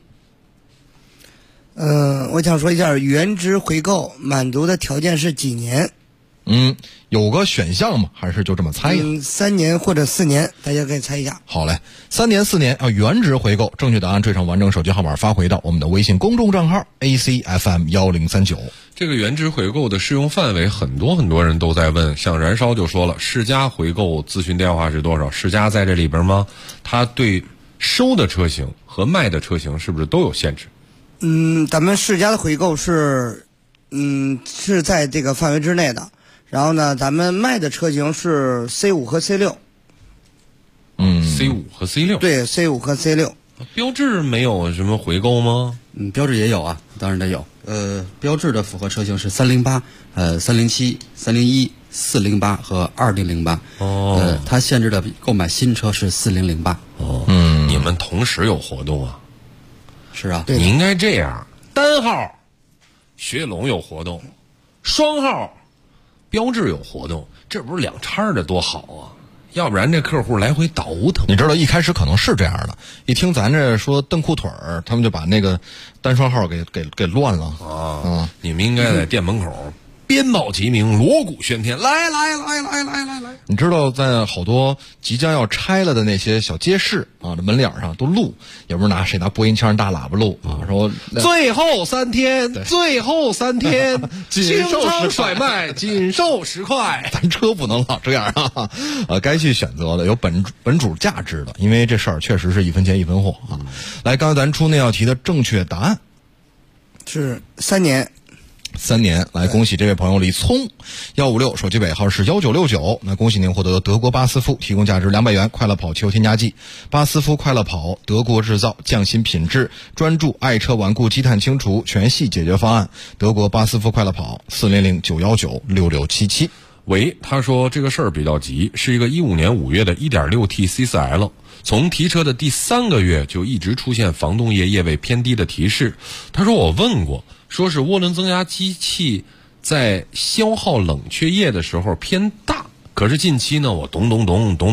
我想说一下，原值回购满足的条件是几年？ 有个选项吗？还是就这么猜呀 ？3年或者4年，大家可以猜一下。 好嘞，3年、4年要原值回购，正确答案缀上完整手机号码发回到我们的微信公众账号 ACFM1039。 这个原值回购的适用范围，很多人都在问，像燃烧就说了，世嘉回购咨询电话是多少？世嘉在这里边吗？它对收的车型和卖的车型是不是都有限制？ 咱们世嘉的回购是在这个范围之内的。然后呢，咱们卖的车型是 C5 和 C6。 C5 和 C6。 对 ，C5 和 C6。 标致没有什么回购吗？ 标致也有啊，当然得有。标致的符合车型是308、307、301、408和2008。它限制的购买新车是4008。 你们同时有活动啊？ 是啊， 你应该这样，单号雪龙有活动，双号标致有活动，这不是两叉的多好啊！要不然这客户来回倒腾。 你知道一开始可能是这样的，一听咱这说蹬裤腿儿，他们就把那个单双号给乱了啊！你们应该在店门口鞭炮齐鸣，锣鼓喧天，来！ 你知道在好多即将要拆了的那些小街市啊，这门脸上都录，也不是谁拿播音腔大喇叭录啊，说最后3天，轻车甩卖，仅售10块。 咱车不能老这样啊！该去选择的有本主价值的，因为这事儿确实是1分钱1分货啊。来，刚才咱出那道题的正确答案是3年。 3年，来恭喜这位朋友李聪，156手机尾号是1969。那恭喜您获得德国巴斯夫提供价值200元快乐跑汽油添加剂。巴斯夫快乐跑，德国制造，匠心品质，专注爱车顽固积碳清除全系解决方案。德国巴斯夫快乐跑400-919-6677。 喂，他说这个事儿比较急，是一个15年5月的 1.6T C4L， 从提车的第3个月就一直出现防冻液液位偏低的提示。他说我问过，说是涡轮增压机器在消耗冷却液的时候偏大，可是近期呢，我咚就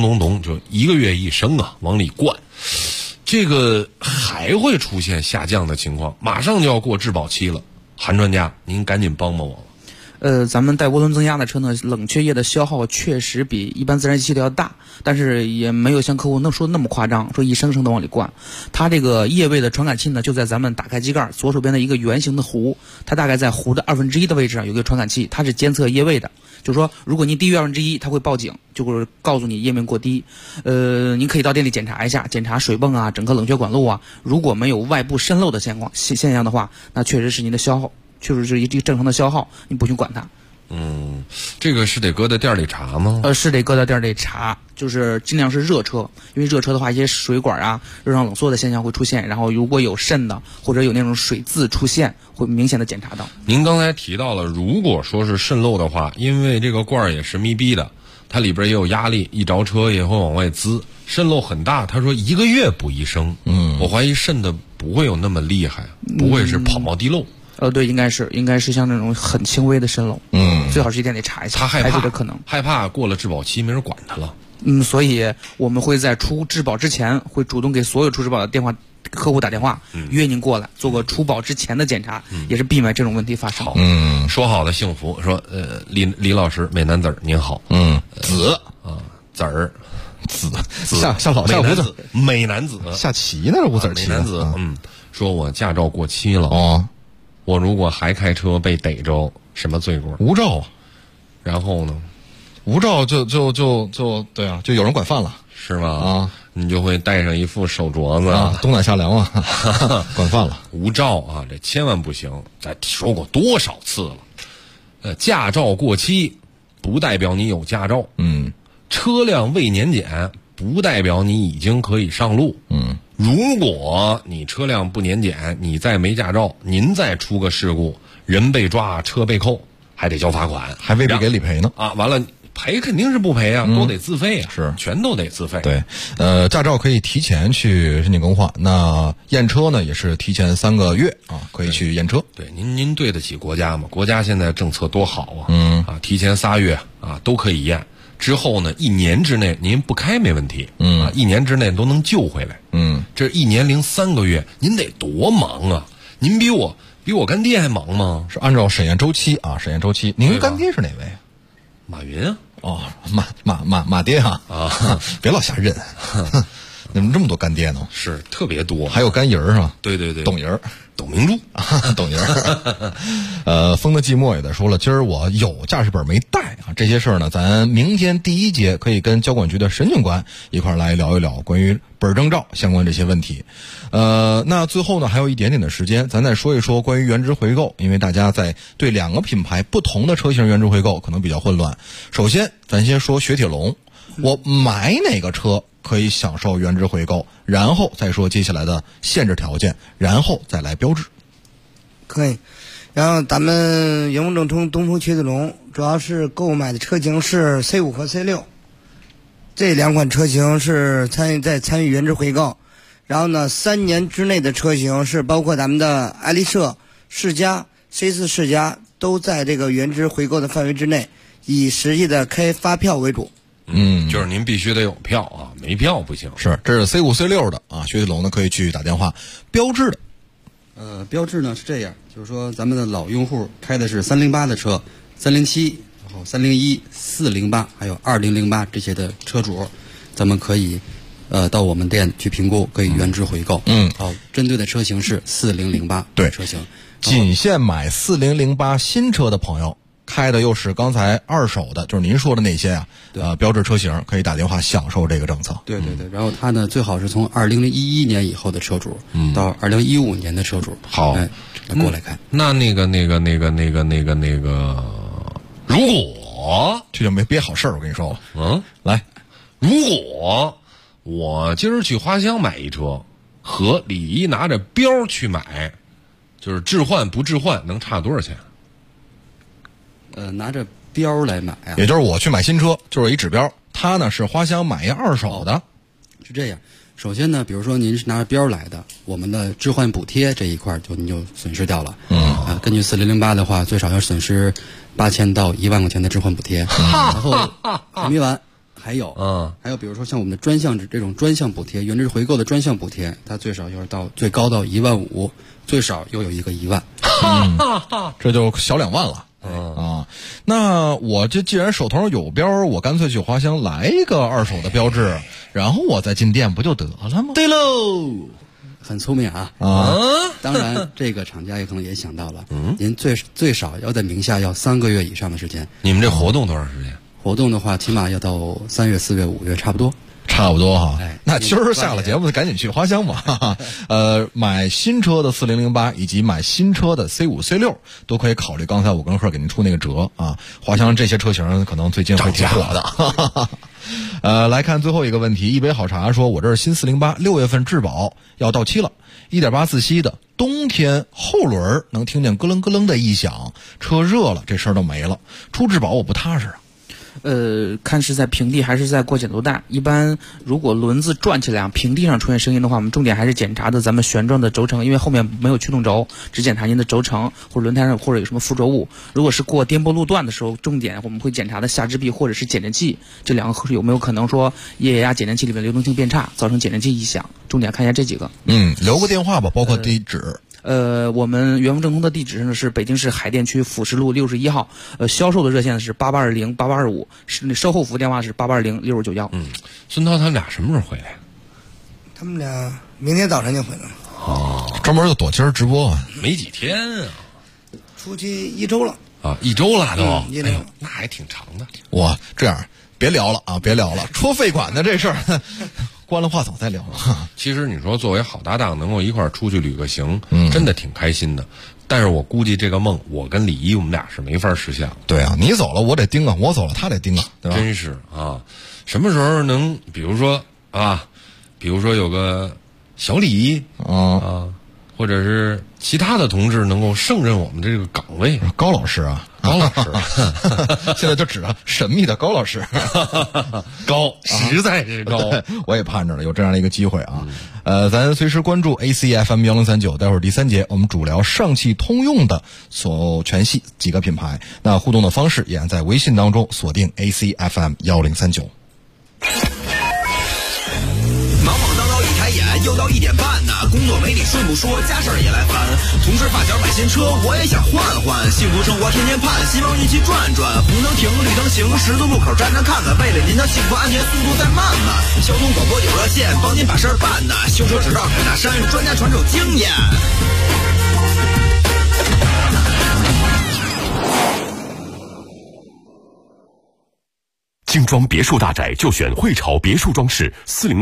1个月1升啊往里灌，这个还会出现下降的情况，马上就要过质保期了。韩专家，您赶紧帮帮我。 咱们带涡轮增压的车呢，冷却液的消耗确实比一般自然吸气的要大，但是也没有像客户说那么夸张，说1升的往里灌。它这个液位的传感器呢，就在咱们打开机盖左手边的一个圆形的壶，它大概在壶的1/2的位置上有一个传感器，它是监测液位的。就是说，如果您低于1/2，它会报警，就会告诉你液面过低。您可以到店里检查一下，检查水泵啊、整个冷却管路啊，如果没有外部渗漏的现象的话，那确实是您的消耗。确实是一正常的消耗，你不许管它。 这个是得搁在店里查吗？ 是得搁在店里查，就是尽量是热车，因为热车的话，一些水管啊、热胀冷缩的现象会出现，然后如果有渗的或者有那种水渍出现，会明显的检查到。 您刚才提到了，如果说是渗漏的话，因为这个罐也是密闭的，它里边也有压力，一着车也会往外滋，渗漏很大。他说1个月补1升，我怀疑渗的不会有那么厉害，不会是跑冒滴漏。 对，应该是像那种很轻微的渗漏，最好是一店得查一下， 他害怕这个可能， 害怕过了质保期没人管他了。 所以我们会在出质保之前，会主动给所有出质保的客户打电话，约您过来做个出保之前的检查，也是避免这种问题发生。 说好的幸福，说李老师美男子您好， 子啊子儿。子下老下五子美男子下棋呢，这五子棋美男子，说我驾照过期了我如果还开车被逮着，什么罪过？ 无照啊。 然后呢？ 无照就对啊，就有人管饭了， 是吗？你就会带上一副手镯子冬暖夏凉啊，管饭了。 无照啊，这千万不行！咱说过多少次了？驾照过期不代表你有驾照，车辆未年检不代表你已经可以上路，如果你车辆不年检，你再没驾照，您再出个事故，人被抓，车被扣，还得交罚款， 还未必给理赔呢。 完了赔肯定是不赔啊，都得自费啊， 是全都得自费。 对，驾照可以提前去申请更换，那验车呢也是提前3个月啊，可以去验车。 对，您对得起国家吗？国家现在政策多好啊！提前3月啊都可以验。之后呢，1年之内您不开没问题，1年之内都能救回来。这1年零3个月，您得多忙啊！您比我干爹还忙吗？ 是按照审验周期啊，审验周期。您干爹是哪位？ 马云啊。 马爹啊！别老瞎认，怎么这么多干爹呢？ 是特别多， 还有干爷儿是吧？ 对， 董爷儿。 董明珠董爷儿。风的寂寞也在说了，今儿我有驾驶本没带啊，这些事儿呢，咱明天第1节可以跟交管局的审警官一块儿来聊一聊关于本证照相关这些问题。那最后呢，还有一点点的时间，咱再说一说关于原值回购，因为大家在对2个品牌不同的车型原值回购可能比较混乱。首先，咱先说雪铁龙，我买哪个车可以享受原值回购，然后再说接下来的限制条件，然后再来标志。 可以，然后咱们永正通东风雪铁龙主要是购买的车型是 C5 和 C6， 这2款车型是参与原值回购。然后呢，3年之内的车型是包括咱们的爱丽舍、世嘉、C4 世嘉都在这个原值回购的范围之内，以实际的开发票为主。 就是您必须得有票啊，没票不行。 是，这是 C5 C6 的啊，雪铁龙呢可以去打电话。标致的， 标致呢是这样，就是说咱们的老用户开的是308的车，307，然后301、408，还有2008这些的车主，咱们可以到我们店去评估，可以原值回购。好，针对的车型是4008 对车型， 仅限买4008新车的朋友。开的又是刚才二手的，就是您说的那些标致车型，可以打电话享受这个政策。 对，然后它呢最好是从2011年以后的车主，到2015年的车主， 好， 过来看。 那个，如果这就没憋好事儿，我跟你说了。来， 如果我今儿去花乡买一车，和李一拿着标去买，就是置换不置换，能差多少钱？ 拿着标来买啊， 也就是我去买新车，就是一指标，他呢是花乡买一二手的。 是这样，首先呢，比如说您是拿着标来的，我们的置换补贴这一块您就损失掉了。根据4008的话，最少要损失8000到1万块钱的置换补贴。然后还没完，还有比如说像我们的这种专项补贴，原值回购的专项补贴，它最少要最高到15000，最少又有一个1万， 这就小2万了。那我这既然手头有标，我干脆去花乡来一个二手的标致，然后我再进店不就得了吗？ 对喽，很聪明啊！当然这个厂家也可能也想到了，您最少要在名下要3个月以上的时间。 你们这活动多长时间？ 活动的话，起码要到3月、4月、5月，差不多哈。那今儿下了节目就赶紧去花乡吧。买新车的4008以及买新车的 C5 C6 都可以考虑刚才我跟贺给您出那个折啊。花乡这些车型可能最近会挺火的。来看最后一个问题，一杯好茶说，我这是新408 6月份质保要到期了，1.8自吸的，冬天后轮能听见咯楞咯楞的异响，车热了这事儿都没了，出质保我不踏实啊。 看是在平地还是在过减速带。一般如果轮子转起来平地上出现声音的话，我们重点还是检查的咱们旋转的轴承，因为后面没有驱动轴，只检查您的轴承或者轮胎上或者有什么附着物。如果是过颠簸路段的时候，重点我们会检查的下支臂或者是减震器，这两个有没有可能说液压减震器里面流动性变差，造成减震器异响，重点看一下这几个。 留个电话吧，包括地址。 我们元丰正通的地址呢是北京市海淀区辅石路61号，销售的热线是88208825，是售后服务电话是88206591。 孙涛他们俩什么时候回来？ 他们俩明天早晨就回来了。 专门就躲今儿直播啊， 没几天啊， 出去1周了啊，1周了都， 哎呦， 那还挺长的。 我这样别聊了啊，别聊了，戳肺管的这事儿。关了话筒再聊。 其实你说作为好搭档能够一块儿出去旅个行，真的挺开心的。但是我估计这个梦，我跟李一我们俩是没法实现。 对啊，你走了我得盯啊，我走了他得盯啊，对吧？ 真是啊，什么时候能比如说有个小李或者是其他的同志能够胜任我们这个岗位？ 高老师啊， 高老师， 现在就指着神秘的高老师， 高，实在是高， 我也盼着了有这样的一个机会啊。咱随时关注 ACFM1039，待会儿第3节我们主聊上汽通用的全系几个品牌。那互动的方式也按在微信当中锁定 ACFM1039。 又到1点半呢，工作没你顺不说，家事儿也来烦。同事发小买新车，我也想换换。幸福生活天天盼，希望一起转转。红灯停，绿灯行，十字路口站站看看，为了您的幸福安全，速度再慢慢。交通广播有热线，帮您把事儿办呢。修车指导开大山，专家传授经验。 精装别墅大宅就选汇潮别墅装饰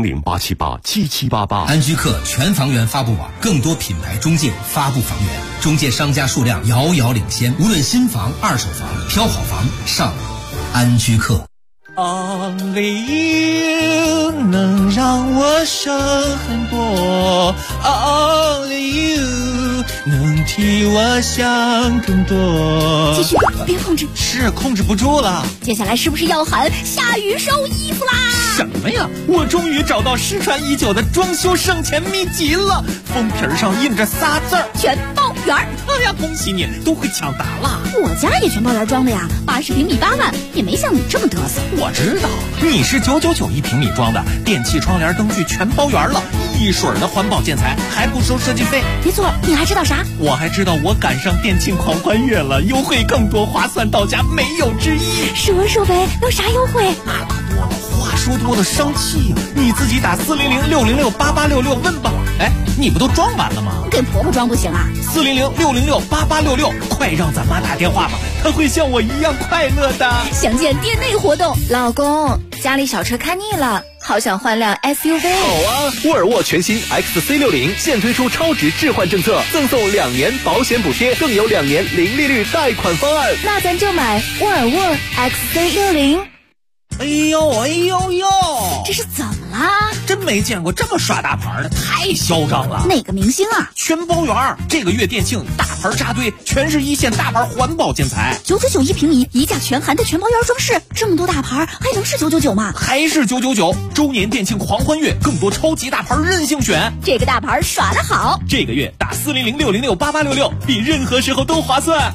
，400-878-7788。 安居客全房源发布网，更多品牌中介发布房源，中介商家数量遥遥领先。无论新房、二手房，挑好房上安居客。 Only you 能让我省很多 ，Only you 能替我想更多。 继续，别控制， 是控制不住了。 接下来是不是要喊下雨收衣服啦？ 什么呀？我终于找到失传已久的装修省钱秘籍了，封皮上印着仨字儿： 全包圆。 哎呀，恭喜你，都会抢答了。 我家也全包圆装的呀，80平米8万，也没像你这么嘚瑟。 我知道，你是999一平米装的，电器、窗帘、灯具全包圆了，一水的环保建材，还不收设计费。 没错，你还知道啥？ 我还知道我赶上电竞狂欢月了，优惠更多，划算到家，没有之一。 说呗，有啥优惠？ 那可多了，话说多的生气呀！你自己打400-606-8866问吧。哎，你不都装完了吗？ 给婆婆装不行啊 ？400-606-8866，快让咱妈打电话吧，她会像我一样快乐的。 详见店内活动。 老公，家里小车看腻了，好想换辆 SUV。 好啊，沃尔沃全新 XC60现推出超值置换政策，赠送2年保险补贴，更有2年零利率贷款方案。 那咱就买沃尔沃 XC60。 哎呦， 这是怎么啦？ 真没见过这么耍大牌的，太嚣张了。 哪个明星啊？ 全包圆，这个月店庆大牌扎堆，全是一线大牌环保建材。 999一平米，一价全含的全包圆装饰，这么多大牌还能是999吗？ 还是999。周年店庆狂欢月，更多超级大牌任性选。 这个大牌耍得好， 这个月打400-606-8866，比任何时候都划算。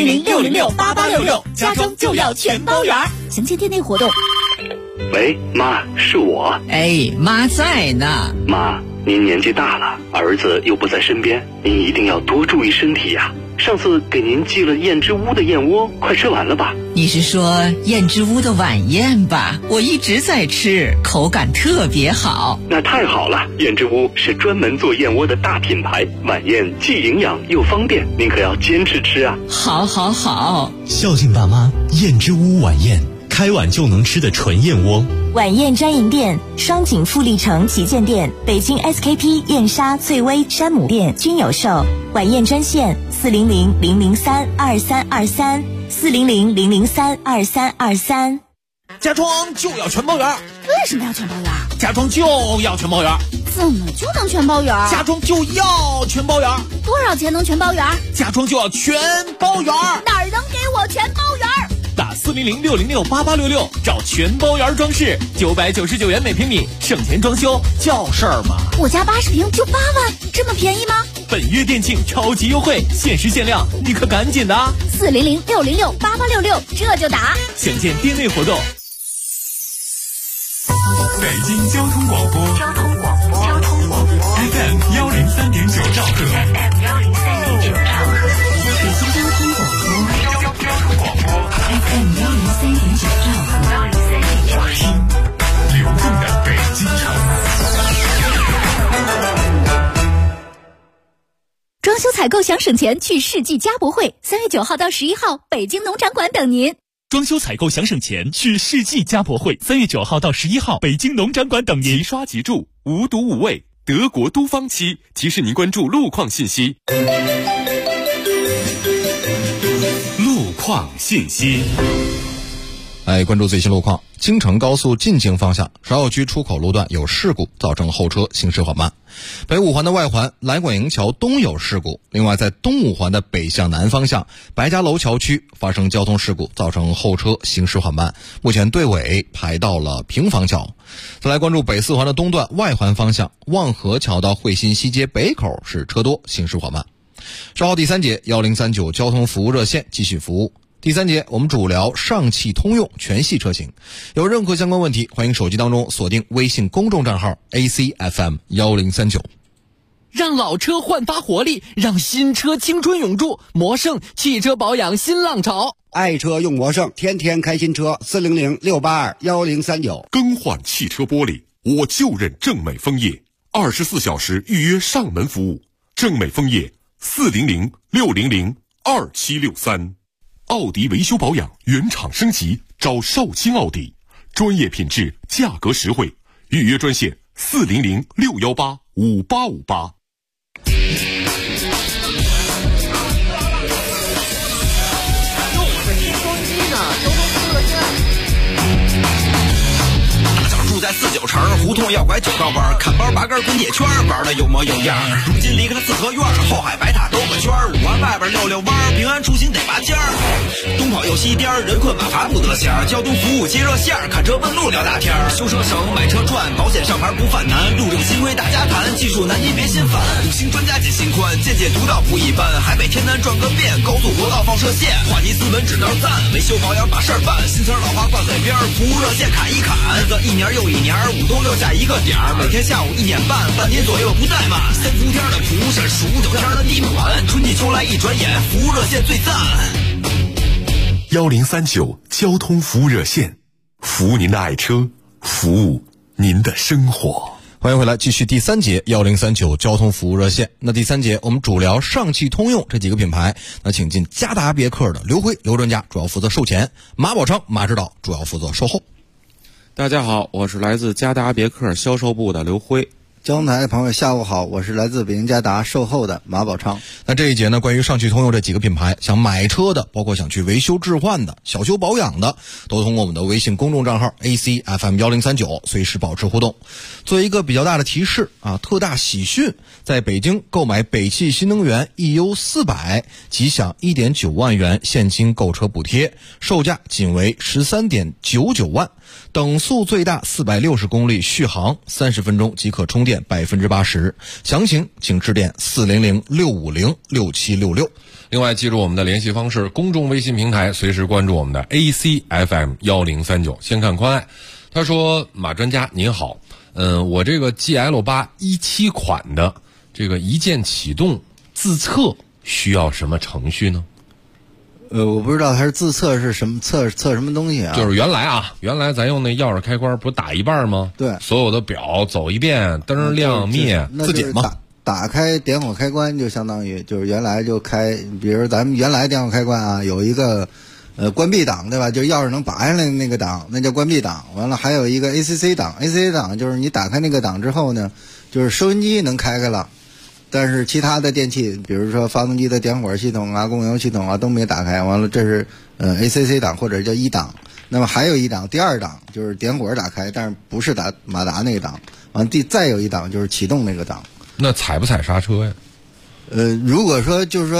400-606-8866，家装就要全包圆。详见店内活动。 喂，妈，是我。 哎，妈在呢。 妈，您年纪大了，儿子又不在身边，您一定要多注意身体呀。上次给您寄了燕之屋的燕窝，快吃完了吧？ 你是说燕之屋的晚宴吧？我一直在吃，口感特别好。 那太好了，燕之屋是专门做燕窝的大品牌，晚宴既营养又方便，您可要坚持吃啊。 好， 孝敬爸妈，燕之屋晚宴，开碗就能吃的纯燕窝。 晚宴专营店：双井富力城旗舰店、北京 SKP 燕莎、翠微、山姆店均有售。晚宴专线400-003-2323 400-003-2323。 家装就要全包圆。 为什么要全包圆？ 家装就要全包圆。 怎么就能全包圆？ 家装就要全包圆。 多少钱能全包圆？ 家装就要全包圆。 哪儿能给我全包圆？ 打 400-606-8866，找全包园装饰，999元每平米，省钱装修叫事儿嘛。 我家80平就8万，这么便宜吗？ 本月店庆超级优惠，限时限量，你可赶紧的啊 ！400-606-8866，这就打。 详见店内活动。 北京交通广播FM 103.9兆赫，北京交通广播 FM 103.9兆赫，听流动的北京城。 装修采购想省钱，去世纪家博会，3月9号到11号，北京农场馆等您。 装修采购想省钱，去世纪家博会，3月9号到11号，北京农展馆等您。 即刷即住，无毒无味，德国都方漆提示您关注路况信息。 路况信息。 关注最新路况。京承高速进京方向芍药区出口路段有事故，造成后车行驶缓慢。北五环的外环来广营桥东有事故，另外在东五环的北向南方向白家楼桥区发生交通事故，造成后车行驶缓慢，目前队尾排到了平房桥。再来关注北四环的东段外环方向望河桥到汇新西街北口是车多，行驶缓慢。稍后第3节1039交通服务热线继续服务。第3节我们主聊上汽通用全系车型，有任何相关问题，欢迎手机当中锁定微信公众账号 ACFM 1039。 让老车焕发活力，让新车青春永驻。魔胜汽车保养新浪潮， 爱车用魔胜，天天开新车。400-682-1039。 更换汽车玻璃，我就认正美枫叶，24小时预约上门服务。正美枫叶400-600-2763。奥迪维修保养原厂升级，找少卿奥迪，专业品质，价格实惠，预约专线400-618-5858。 住在49城，胡同要拐9道弯，看包拔根滚铁圈，玩的有模有样。如今离开了四合院，后海白塔兜个圈，5环外边溜弯，平安出行得拔尖儿。东跑右西颠，人困马乏不得闲，交通服务接热线，看车问路聊大天。修车省，买车赚，保险上牌不犯难，路政新规大家谈，技术难您别心烦。5星专家解心宽，见解独到不一般，海北天南转个遍，高速国道放射线，话题斯文指标赞，维修保养把事儿办，新词老话挂嘴边，服务热线砍一砍，日子1年又1年，5冬6夏一个点儿，每天下午1点半，半年左右不怠慢。3伏天的蒲扇，数9天的地暖，春季秋来一转眼，服务热线最赞。 1039交通服务热线，服务您的爱车，服务您的生活。 欢迎回来，继续第3节1039交通服务热线。那第3节我们主聊上汽通用这几个品牌，那请进嘉达别克的刘辉刘专家主要负责售前，马宝昌马指导主要负责售后。 大家好，我是来自嘉达别克销售部的刘辉。 交通台的朋友下午好，我是来自北京嘉达售后的马宝昌。 那这一节呢，关于上汽通用这几个品牌，想买车的，包括想去维修置换的、小修保养的，都通过我们的微信公众账号 ACFM 1039随时保持互动。作为一个比较大的提示啊，特大喜讯，在北京购买北汽新能源 EU400 即享 1.9 万元现金购车补贴，售价仅为 13.99 万，等速最大460公里续航，30分钟即可充电80%，详情请致电400-650-6766。 另外记住我们的联系方式，公众微信平台随时关注我们的 ACFM 1039。先看宽爱，他说马专家您好，我这个 GL8 17款的这个一键启动自测需要什么程序呢？ 我不知道它是自测是什么测什么东西啊？ 就是原来咱用那钥匙开关不打一半吗？ 对， 所有的表走一遍，灯亮灭，自己嘛。 打开点火开关就相当于就是原来就开，比如咱们原来点火开关啊，有一个关闭档对吧？就是钥匙能拔下来的那个档，那叫关闭档。完了还有一个 ACC 档 ，ACC 档就是你打开那个档之后呢，就是收音机能开了。但是其他的电器，比如说发动机的点火系统啊、供油系统啊都没打开。完了，这是ACC 档或者叫1档。那么还有一档，第2档就是点火打开，但是不是打马达那个档。完了再有一档就是启动那个档。 那踩不踩刹车呀？ 如果说就是说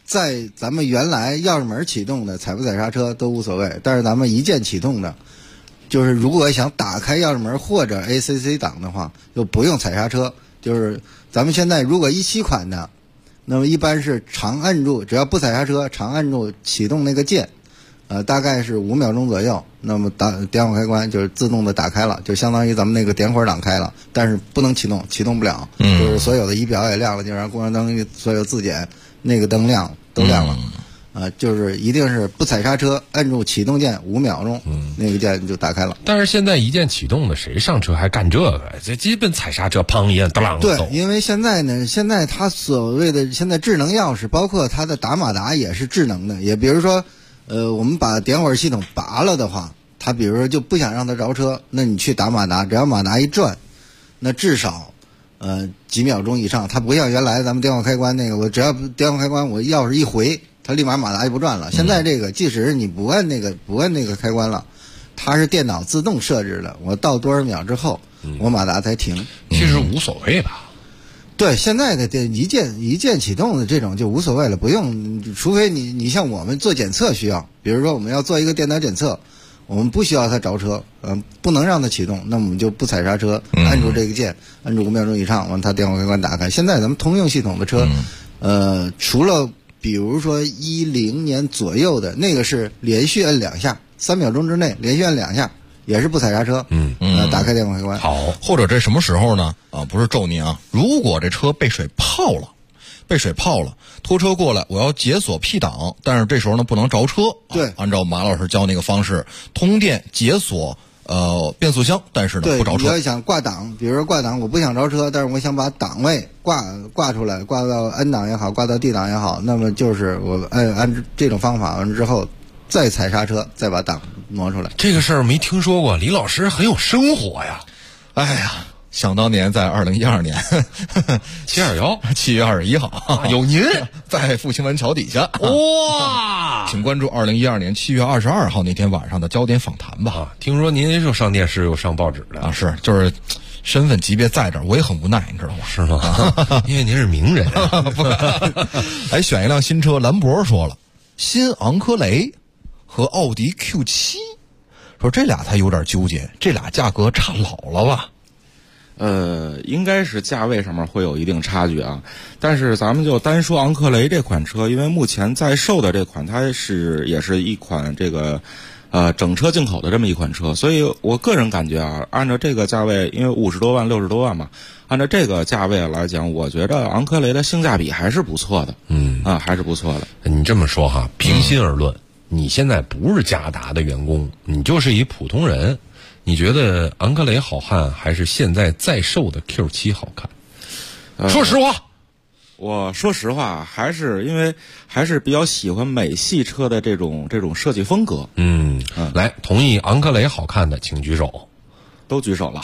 在咱们原来钥匙门启动的踩不踩刹车都无所谓，但是咱们一键启动的，就是如果想打开钥匙门或者 ACC 档的话，就不用踩刹车。就是咱们现在如果17款的，那么一般是长按住，只要不踩刹车，长按住启动那个键，大概是5秒钟左右，那么点火开关就是自动的打开了，就相当于咱们那个点火档开了，但是不能启动，启动不了，就是所有的仪表也亮了，就让光灯所有自检那个灯亮都亮了。就是一定是不踩刹车，按住启动键5秒钟，那个键就打开了。 但是现在一键启动的，谁上车还干这个？这基本踩刹车，砰一按，当啷走。 对，因为现在呢，现在它所谓的现在智能钥匙，包括它的打马达也是智能的。也比如说，我们把点火系统拔了的话，它比如说就不想让它着车，那你去打马达，只要马达一转，那至少几秒钟以上。它不像原来咱们点火开关那个，我只要点火开关，我钥匙一回，它立马马达就不转了。现在这个即使你不按那个开关了，它是电脑自动设置的，我到多少秒之后，我马达才停。 其实无所谓吧。 对，现在的一键启动的这种就无所谓了，不用，除非你像我们做检测需要，比如说我们要做一个电脑检测，我们不需要它着车，不能让它启动，那我们就不踩刹车，按住这个键，按住5秒钟以上，完它电火开关打开。现在咱们通用系统的车，除了比如说10年左右的那个是连续按2下，3秒钟之内连续按2下，也是不踩刹车，打开电火开关。 好，或者这什么时候呢？不是咒您啊，如果这车被水泡了，拖车过来，我要解锁 P 档，但是这时候呢不能着车。 对， 按照马老师教那个方式，通电解锁变速箱，但是呢不着车。 你要想挂档，比如说挂档，我不想着车，但是我想把档位挂出来，挂到 N 档也好，挂到 D 档也好，那么就是我按这种方法完之后，再踩刹车，再把档挪出来。 这个事儿没听说过，李老师很有生活呀。 哎呀，想当年在2012年7月21号， 有您在复兴门桥底下。 哇！ 请关注2012年7月22号那天晚上的焦点访谈吧。 听说您又上电视又上报纸的啊？是，就是身份级别在这儿，我也很无奈，你知道吗？ 是吗？因为您是名人啊。 来选一辆新车，兰博说了，新昂科雷和奥迪 Q7， 说这俩他有点纠结，这俩价格差老了吧？ 应该是价位上面会有一定差距啊，但是咱们就单说昂科雷这款车，因为目前在售的这款它也是一款这个整车进口的这么一款车，所以我个人感觉啊，按照这个价位，因为50多万60多万嘛，按照这个价位来讲，我觉得昂科雷的性价比还是不错的，还是不错的。 你这么说哈，平心而论，你现在不是嘉达的员工，你就是一普通人，你觉得昂科雷好看还是现在在售的 Q7 好看？说实话， 我说实话，还是因为还是比较喜欢美系车的这种设计风格。 来，同意昂科雷好看的请举手。 都举手了。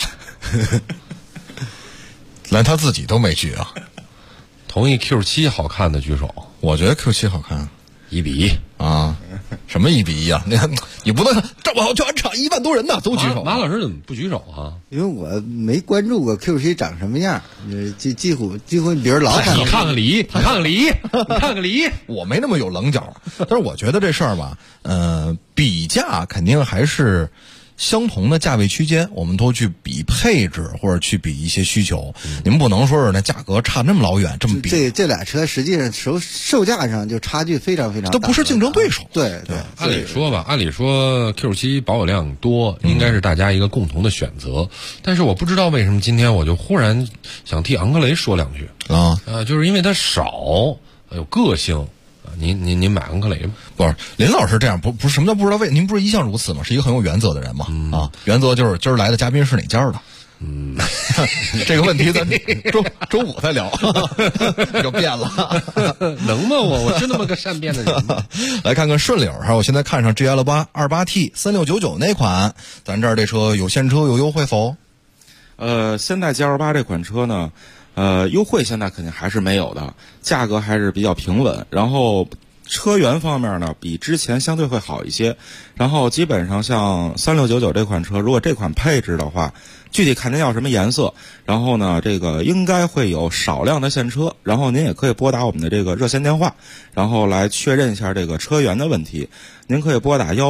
连他自己都没举啊。 同意 Q7 好看的举手。 我觉得 Q7 好看 ，1:1 啊。什么1:1啊？你不能这么好，全场1万多人呢，都举手。 马老师怎么不举手啊？ 因为我没关注过 Q7 长什么样，几乎，比如老看。 你看看梨，你看看梨， 我没那么有棱角，但是我觉得这事儿吧，比价肯定还是相同的价位区间，我们都去比配置或者去比一些需求。你们不能说是那价格差那么老远，这么比。 这俩车实际上售价上就差距非常非常大， 都不是竞争对手。 对， 按理说 Q7 保有量多，应该是大家一个共同的选择。但是我不知道为什么今天我就忽然想替昂科雷说两句就是因为它少，有个性。您买昂科雷吗？ 不是，林老师这样不是什么叫不知道为？您不是一向如此吗？是一个很有原则的人吗？原则就是今儿来的嘉宾是哪家的。这个问题咱周五再聊，就变了。 能吗？我是那么个善变的人吗？ 来看看顺溜哈，我现在看上 GL8 28T 3699那款，咱这儿这车有现车有优惠否？ 现在 GL8 这款车呢？优惠现在肯定还是没有的，价格还是比较平稳。然后车源方面呢，比之前相对会好一些。然后基本上像3699这款车，如果这款配置的话，具体看您要什么颜色，然后呢，这个应该会有少量的现车，然后您也可以拨打我们的这个热线电话，然后来确认一下这个车源的问题。您可以拨打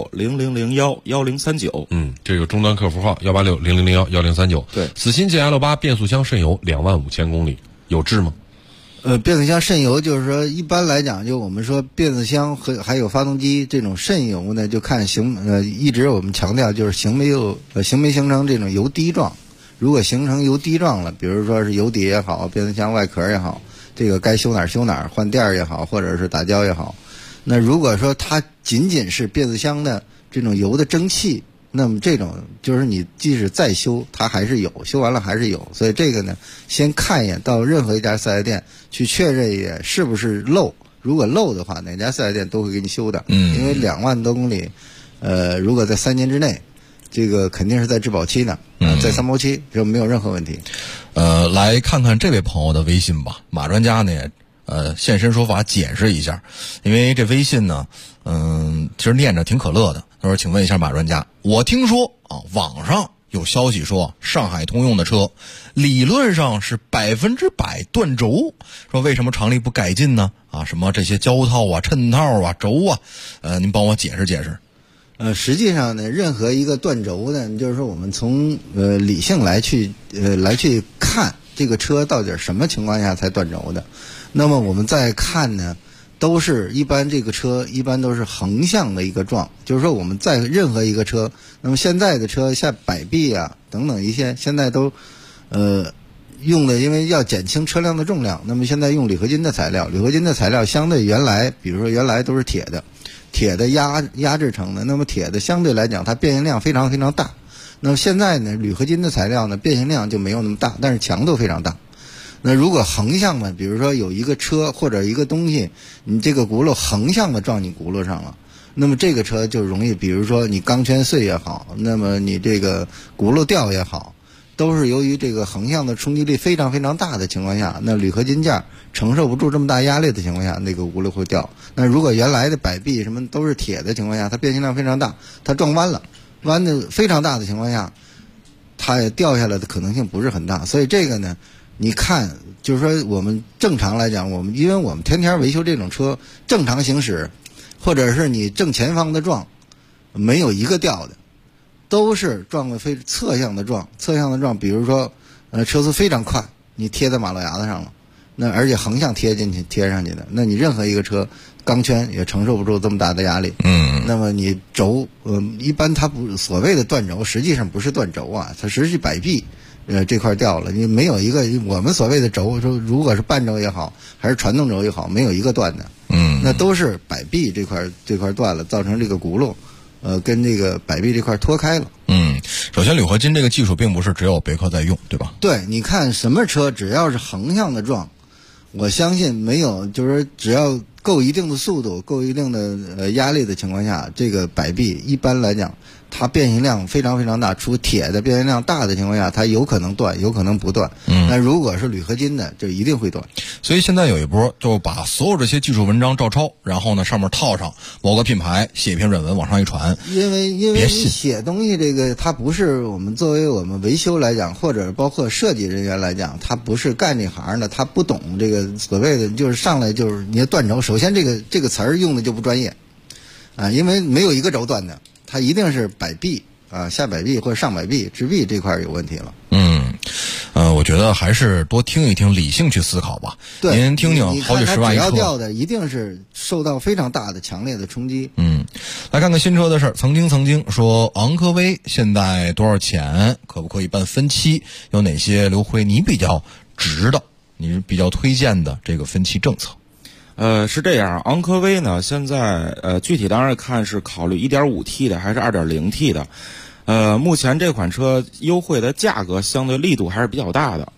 18600011039。 这个终端客服号18600011039。 对， 此新界 L8 变速箱渗油25000公里，有质吗？ 变速箱渗油就是说，一般来讲，就我们说变速箱和还有发动机这种渗油呢，就看一直我们强调就是形没形成这种油滴状。如果形成油滴状了，比如说是油底也好，变速箱外壳也好，这个该修哪儿修哪儿，换垫儿也好，或者是打胶也好。那如果说它仅仅是变速箱的这种油的蒸汽，那么这种就是你即使再修，它还是有，修完了还是有。所以这个呢，先看一眼，到任何一家4S店去确认一眼是不是漏。如果漏的话，哪家4S店都会给你修的。因为2万多公里，如果在3年之内，这个肯定是在质保期呢，在3包期就没有任何问题。 来看看这位朋友的微信吧，马专家呢现身说法解释一下，因为这微信呢，其实念着挺可乐的。他说：“请问一下马专家，我听说网上有消息说，上海通用的车理论上是100%断轴，说为什么厂里不改进呢？什么这些胶套啊、衬套啊、轴啊，您帮我解释解释。” 实际上呢，任何一个断轴呢，就是说我们从理性来去看这个车到底什么情况下才断轴的。那么我们再看呢，都是一般这个车一般都是横向的一个撞，就是说我们在任何一个车，那么现在的车像摆臂啊等等一些，现在都用的，因为要减轻车辆的重量，那么现在用铝合金的材料，铝合金的材料相对原来，比如说原来都是铁的压制成的，那么铁的相对来讲它变形量非常非常大。那么现在呢，铝合金的材料呢变形量就没有那么大，但是强度非常大。那如果横向呢，比如说有一个车或者一个东西，你这个轱辘横向的撞你轱辘上了，那么这个车就容易，比如说你钢圈碎也好，那么你这个轱辘掉也好，都是由于这个横向的冲击力非常非常大的情况下，那铝合金件承受不住这么大压力的情况下，那个轱辘会掉。那如果原来的摆臂什么都是铁的情况下，它变形量非常大，它撞弯了，弯的非常大的情况下，它也掉下来的可能性不是很大。所以这个呢，你看，就是说我们正常来讲，因为我们天天维修这种车，正常行驶，或者是你正前方的撞，没有一个掉的，都是撞的侧向的撞，比如说车速非常快，你贴在马路牙子上了，那而且横向贴上去的，那你任何一个车钢圈也承受不住这么大的压力。那么你轴一般它不所谓的断轴，实际上不是断轴啊，它实际摆臂这块掉了，你没有一个我们所谓的轴，说如果是半轴也好，还是传动轴也好，没有一个断的。那都是摆臂这块断了，造成这个轱辘跟这个摆臂这块脱开了。 首先铝合金这个技术并不是只有别克在用，对吧？ 对，你看什么车只要是横向的撞，我相信没有，就是只要够一定的速度，够一定的压力的情况下，这个摆臂一般来讲它变形量非常非常大，除铁的变形量大的情况下，它有可能断，有可能不断。那如果是铝合金的，就一定会断。 所以现在有一波就把所有这些技术文章照抄，然后呢上面套上某个品牌，写一篇软文往上一传。 因为你写东西这个，它不是我们作为我们维修来讲，或者包括设计人员来讲，他不是干这行的，他不懂这个所谓的，就是上来就是你要断轴，首先这个词儿用的就不专业因为没有一个轴断的。它一定是摆臂下摆臂或者上摆臂、直臂这块有问题了。 我觉得还是多听一听，理性去思考吧。 对， 您听听好几十万一车， 只要掉的一定是受到非常大的、强烈的冲击。 来看看新车的事儿。曾经说昂科威现在多少钱？可不可以办分期？有哪些刘辉你比较值的、你比较推荐的这个分期政策？ 是这样，昂科威呢，现在具体当然看是考虑 1.5T 的还是 2.0T 的。目前这款车优惠的价格相对力度还是比较大的。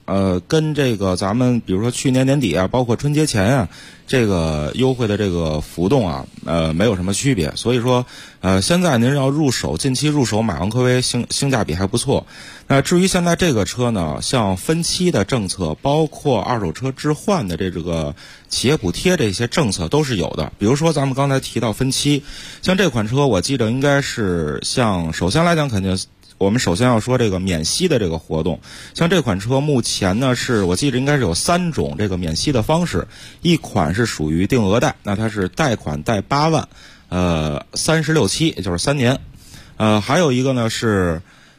跟这个咱们比如说去年年底啊，包括春节前啊，这个优惠的这个浮动啊，没有什么区别。所以说，现在您要近期入手买昂科威，性价比还不错。那至于现在这个车呢，像分期的政策，包括二手车置换的这个企业补贴这些政策都是有的。比如说咱们刚才提到分期，像这款车，我记得应该是首先来讲，肯定我们首先要说这个免息的这个活动。像这款车目前呢，我记得应该是有3种这个免息的方式，一款是属于定额贷，那它是贷款贷8万，36期，也就是3年。还有一个呢是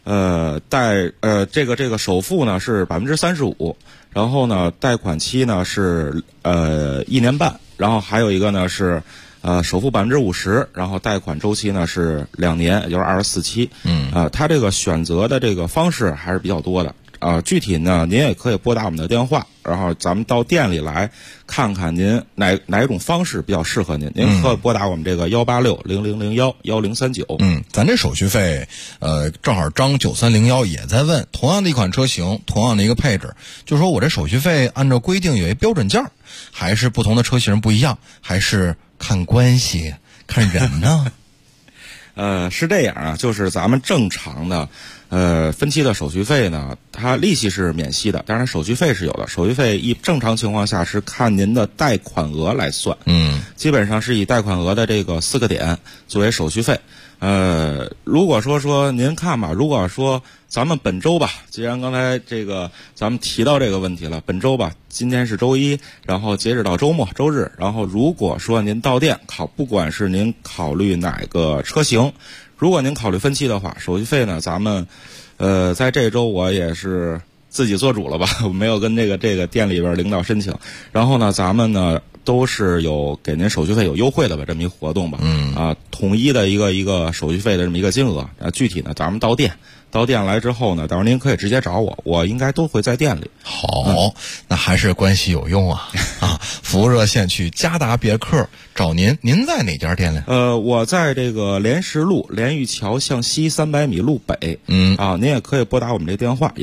这个首付呢是35%，然后呢贷款期呢是1年半，然后还有一个呢是首付50%，然后贷款周期呢是2年，也就是24期。它这个选择的这个方式还是比较多的。具体呢，您也可以拨打我们的电话，然后咱们到店里来看看您哪一种方式比较适合您。您可以拨打我们这个186-0001-1039。 咱这手续费，正好张9301也在问，同样的一款车型，同样的一个配置，就说我这手续费按照规定有一标准价，还是不同的车型不一样，还是看关系看人呢？ 是这样啊，就是咱们正常的分期的手续费呢，它利息是免息的，当然手续费是有的。手续费正常情况下是看您的贷款额来算，基本上是以贷款额的这个4个点作为手续费。如果说您看吧，如果说咱们本周吧，既然刚才咱们提到这个问题了，本周吧，今天是周一，然后截止到周末周日，然后如果说您到店不管是您考虑哪个车型，如果您考虑分期的话，手续费呢，咱们在这周我也是自己做主了吧，我没有跟这个店里边领导申请，然后呢咱们呢都是有给您手续费有优惠的吧，这么一活动吧，统一的一个手续费的这么一个金额。具体呢咱们到店来之后呢，到时候您可以直接找我应该都会在店里。 好，那还是关系有用啊！服务热线去嘉达别克找您在哪家店里？ 我在这个莲石路莲玉桥向西300米路北。您也可以拨打我们这电话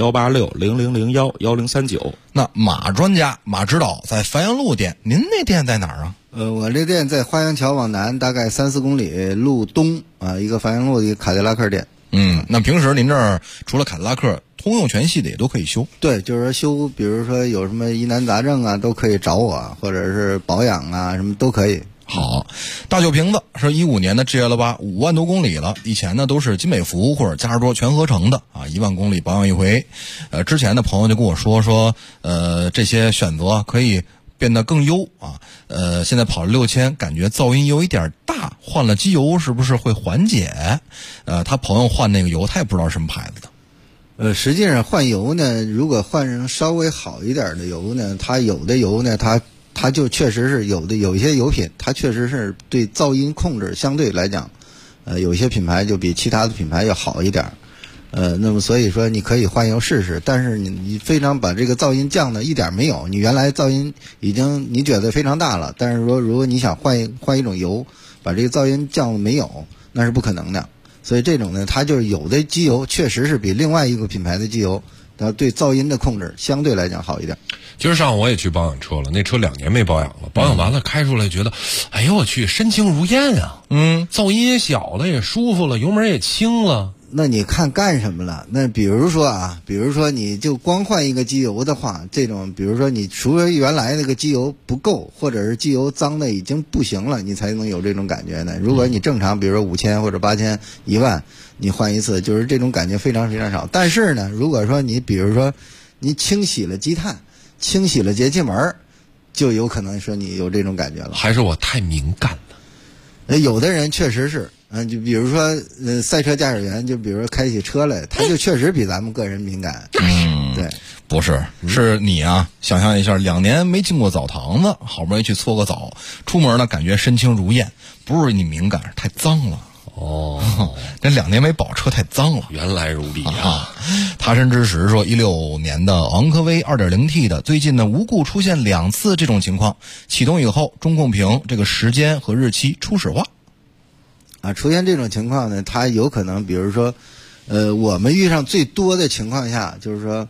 186-0001-1039。 那马专家马指导在樊阳路店，您那店在哪儿啊？ 我这店在花阳桥往南大概3-4公里路东一个樊阳路的一个凯迪拉克店。 那平时您这儿除了凯迪拉克，通用全系的也都可以修？对， 就是说修，比如说有什么疑难杂症啊，都可以找我，或者是保养啊，什么都可以。 好，大酒瓶子是15年的 GL8，5万多公里了。以前呢都是金美孚或者嘉实多全合成的1万公里保养一回。之前的朋友就跟我说这些选择可以变得更优现在跑了6000，感觉噪音有一点大，换了机油是不是会缓解？他朋友换那个油，他也不知道什么牌子的。 实际上换油呢，如果换成稍微好一点的油呢，它有的油呢，它就确实是有一些油品，它确实是对噪音控制相对来讲，有些品牌就比其他的品牌要好一点。那么所以说你可以换油试试，但是你非常把这个噪音降的一点没有，你原来噪音已经你觉得非常大了，但是说如果你想换一种油，把这个噪音降了没有，那是不可能的。所以这种呢，它就是有的机油确实是比另外一个品牌的机油，它对噪音的控制相对来讲好一点。 今儿上午我也去保养车了，那车2年没保养了，保养完了开出来觉得，哎呦我去，身轻如燕啊！噪音也小了，也舒服了，油门也轻了。 那你看干什么了？那比如说你就光换一个机油的话，这种比如说你除了原来那个机油不够，或者是机油脏的已经不行了，你才能有这种感觉呢。如果你正常比如说5000或者8000、1万，你换一次，就是这种感觉非常非常少。但是呢，如果说你比如说你清洗了积碳，清洗了节气门，就有可能说你有这种感觉了。 还是我太敏感了？有的人确实是。就比如说，赛车驾驶员，就比如说开起车来，他就确实比咱们个人敏感。对， 不是，是你啊！想象一下，2年没进过澡堂子，好不容易去搓个澡，出门呢感觉身轻如燕，不是你敏感，太脏了。这2年没保车太脏了。 原来如此啊！ 他山之石说，16年的昂科威 2.0T 的，最近呢无故出现2次这种情况，启动以后中控屏这个时间和日期初始化。 出现这种情况呢，它有可能，比如说，我们遇上最多的情况下，就是说，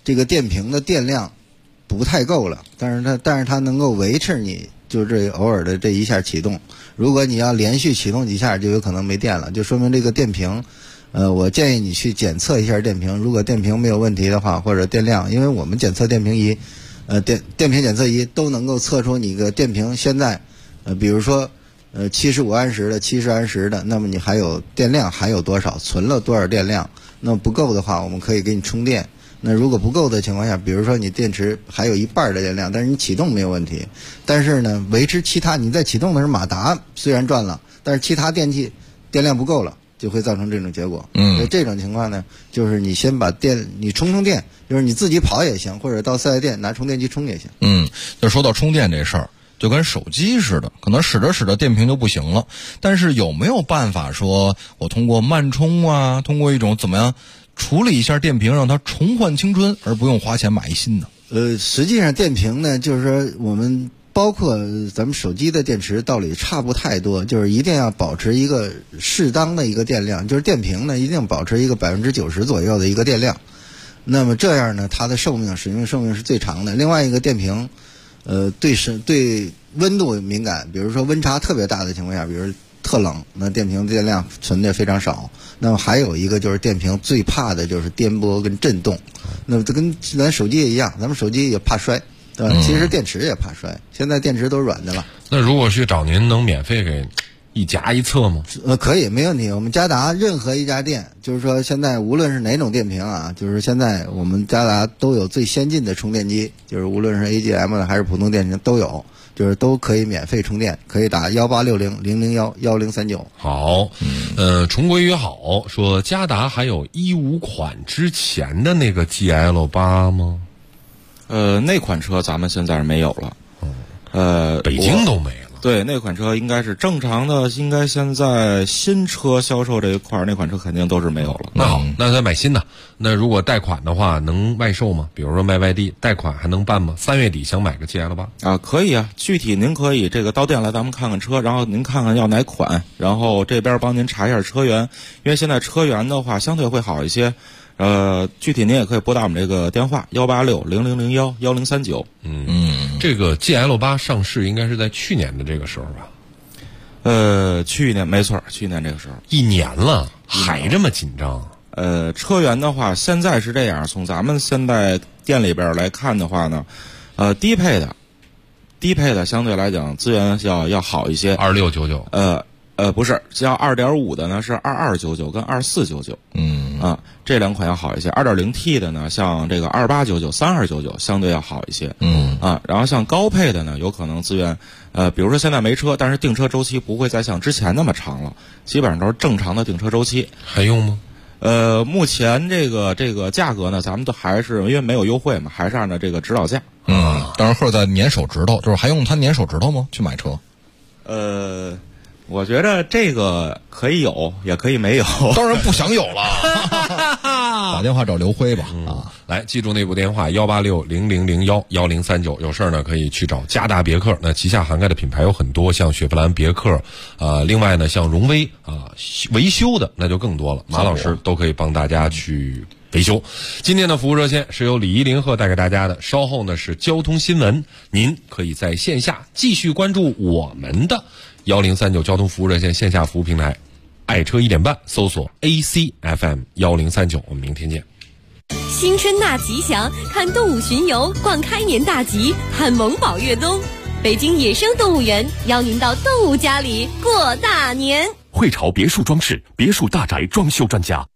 这个电瓶的电量不太够了，但是它能够维持你就这偶尔的这一下启动。如果你要连续启动几下，就有可能没电了，就说明这个电瓶，我建议你去检测一下电瓶。如果电瓶没有问题的话，或者电量，因为我们检测电瓶仪，电瓶检测仪都能够测出你个电瓶现在，比如说75安时的、70安时的，那么你还有电量还有多少，存了多少电量？那么不够的话，我们可以给你充电。那如果不够的情况下，比如说你电池还有一半的电量，但是你启动没有问题，但是呢，维持其他你在启动的时候马达虽然转了，但是其他电器电量不够了，就会造成这种结果。所以这种情况呢，就是你先把你充电，就是你自己跑也行，或者到4S店拿充电器充也行。 就说到充电这事儿，就跟手机似的，可能使着使着电瓶就不行了。但是有没有办法说我通过慢充啊，通过一种怎么样处理一下电瓶，让它重焕青春，而不用花钱买一新的？ 实际上电瓶呢，就是说我们包括咱们手机的电池道理差不太多，就是一定要保持一个适当的一个电量，就是电瓶呢一定保持一个90%左右的一个电量。那么这样呢，它的使用寿命是最长的。另外一个电瓶，对温度敏感，比如说温差特别大的情况下，比如特冷，那电瓶电量存的非常少。那么还有一个就是电瓶最怕的就是颠簸跟震动。那么这跟咱手机也一样，咱们手机也怕摔，对吧？其实电池也怕摔，现在电池都是软的了。 那如果去找您，能免费给一夹一测吗？ 可以，没问题。我们嘉达任何一家店，就是说现在无论是哪种电瓶啊，就是现在我们嘉达都有最先进的充电机，就是无论是 AGM 的还是普通电瓶都有，就是都可以免费充电，可以打1860-001-1039。 好，重归约好，说嘉达还有15款之前的那个 GL8 吗？ 那款车咱们现在是没有了。 北京都没了。 对，那款车应该是正常的，应该现在新车销售这一块，那款车肯定都是没有了。 那好，那再买新的。那如果贷款的话，能外售吗？比如说卖外地，贷款还能办吗？3月底想买个 GL8 啊，可以啊。具体您可以这个到店来，咱们看看车，然后您看看要哪款，然后这边帮您查一下车源，因为现在车源的话相对会好一些。具体您也可以拨打我们这个电话186-0001-1039。 这个 GL8 上市应该是在去年的这个时候吧？ 去年没错，去年这个时候 1年了，还这么紧张？ 车源的话，现在是这样，从咱们现在店里边来看的话呢，低配的相对来讲资源要好一些 ，2699。 不是，像2.5的呢是2299跟2499，这两款要好一些。2.0T 的呢，像这个2899、3299相对要好一些，然后像高配的呢，有可能资源，比如说现在没车，但是订车周期不会再像之前那么长了，基本上都是正常的订车周期。 还用吗？ 目前这个价格呢，咱们都还是因为没有优惠嘛，还是按照这个指导价。 当然或者在粘手指头，就是还用它粘手指头吗？去买车？ 我觉得这个可以有，也可以没有。 当然不想有了。打电话找刘辉吧。 来记住那部电话186-0001-1039，有事呢可以去找嘉达别克。那旗下涵盖的品牌有很多，像雪佛兰、别克，另外呢像荣威维修的那就更多了，马老师都可以帮大家去维修。今天的服务热线是由李一林鹤带给大家的，稍后呢是交通新闻，您可以在线下继续关注我们的1039交通服务热线线下服务平台，爱车1点半搜索 ACFM 1039，我们明天见。 新春纳吉祥，看动物巡游，逛开年大吉，看萌宝越冬。北京野生动物园邀您到动物家里过大年。 汇潮别墅装饰，别墅大宅装修专家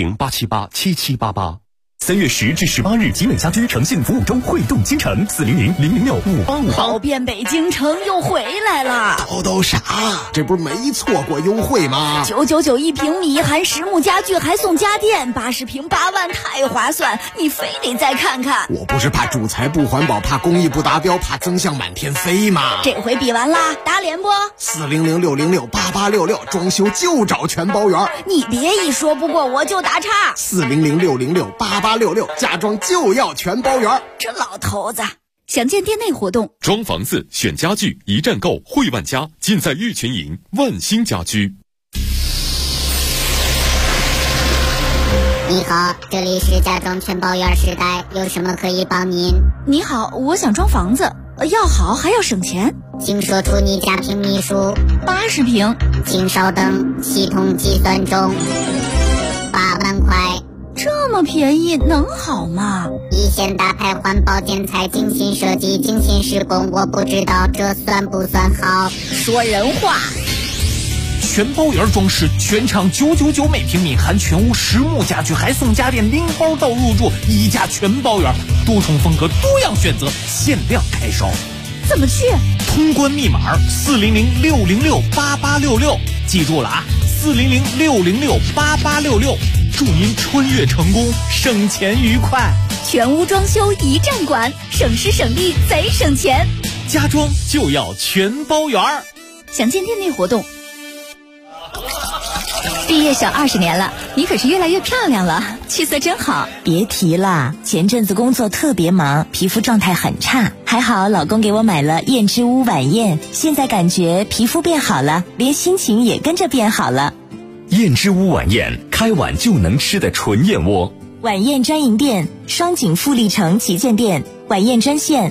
，400-878-7788。3月10至18日，集美家居诚信服务周汇动京城，400-006-585。 跑遍北京城又回来了。 都傻，这不是没错过优惠吗 ？999一平米，含实木家具还送家电，80平8万，太划算！你非得再看看。 我不是怕主材不环保，怕工艺不达标，怕增项满天飞吗？ 这回比完啦，打脸不 ？400-606-8866，装修就找全包圆。 你别一说不过我就打岔。 400-606-8866，家装就要全包圆。 这老头子。详见店内活动。 装房子选家具，一站购汇万家，尽在玉泉营万兴家居。 你好，这里是家装全包圆时代，有什么可以帮您？ 你好，我想装房子，要好还要省钱， 请说出你家平米数。 80平。 请稍等，系统计算中。8万块。 这么便宜能好吗？ 一线大牌环保建材，精心设计，精心施工，我不知道这算不算好。 说人话。 全包圆装饰，全场999每平米，含全屋实木家具，还送家电拎包到入住，1价全包圆，多重风格，多样选择，限量开售。 怎么去？ 通关密码400-606-8866，记住了啊，400-606-8866，祝您穿越成功，省钱愉快。 全屋装修一站管，省时省力贼省钱。 家装就要全包圆。 详见店内活动。毕业小20年了，你可是越来越漂亮了，气色真好。 别提了，前阵子工作特别忙，皮肤状态很差，还好老公给我买了燕之屋晚宴，现在感觉皮肤变好了，连心情也跟着变好了。 燕之屋晚宴，开碗就能吃的纯燕窝。 晚宴专营店，双井富力城旗舰店，晚宴专线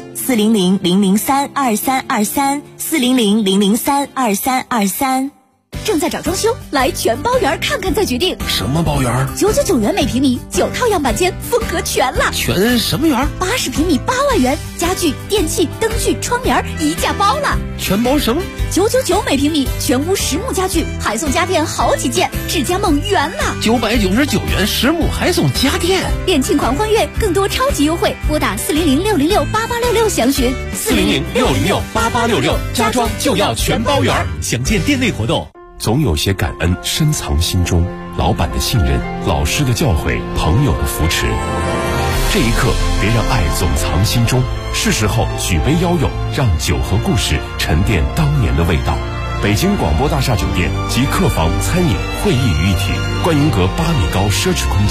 400-003-2323，400-003-2323。 正在找装修，来全包圆看看再决定。 什么包圆 ？999元每平米，9套样板间，风格全了。 全什么圆 ？80平米8万元，家具、电器、灯具、窗帘一价包了。 全包什么 ？999每平米，全屋实木家具，还送家电好几件，智家梦圆了。 999元实木还送家电， 店庆狂欢月，更多超级优惠，拨打400-606-8866详询。 400-606-8866，家装就要全包圆。详见店内活动。 总有些感恩深藏心中，老板的信任，老师的教诲，朋友的扶持。这一刻，别让爱总藏心中，是时候举杯邀友，让酒和故事沉淀当年的味道。北京广播大厦酒店及客房、餐饮、会议于一体，观云阁8米高奢侈空间。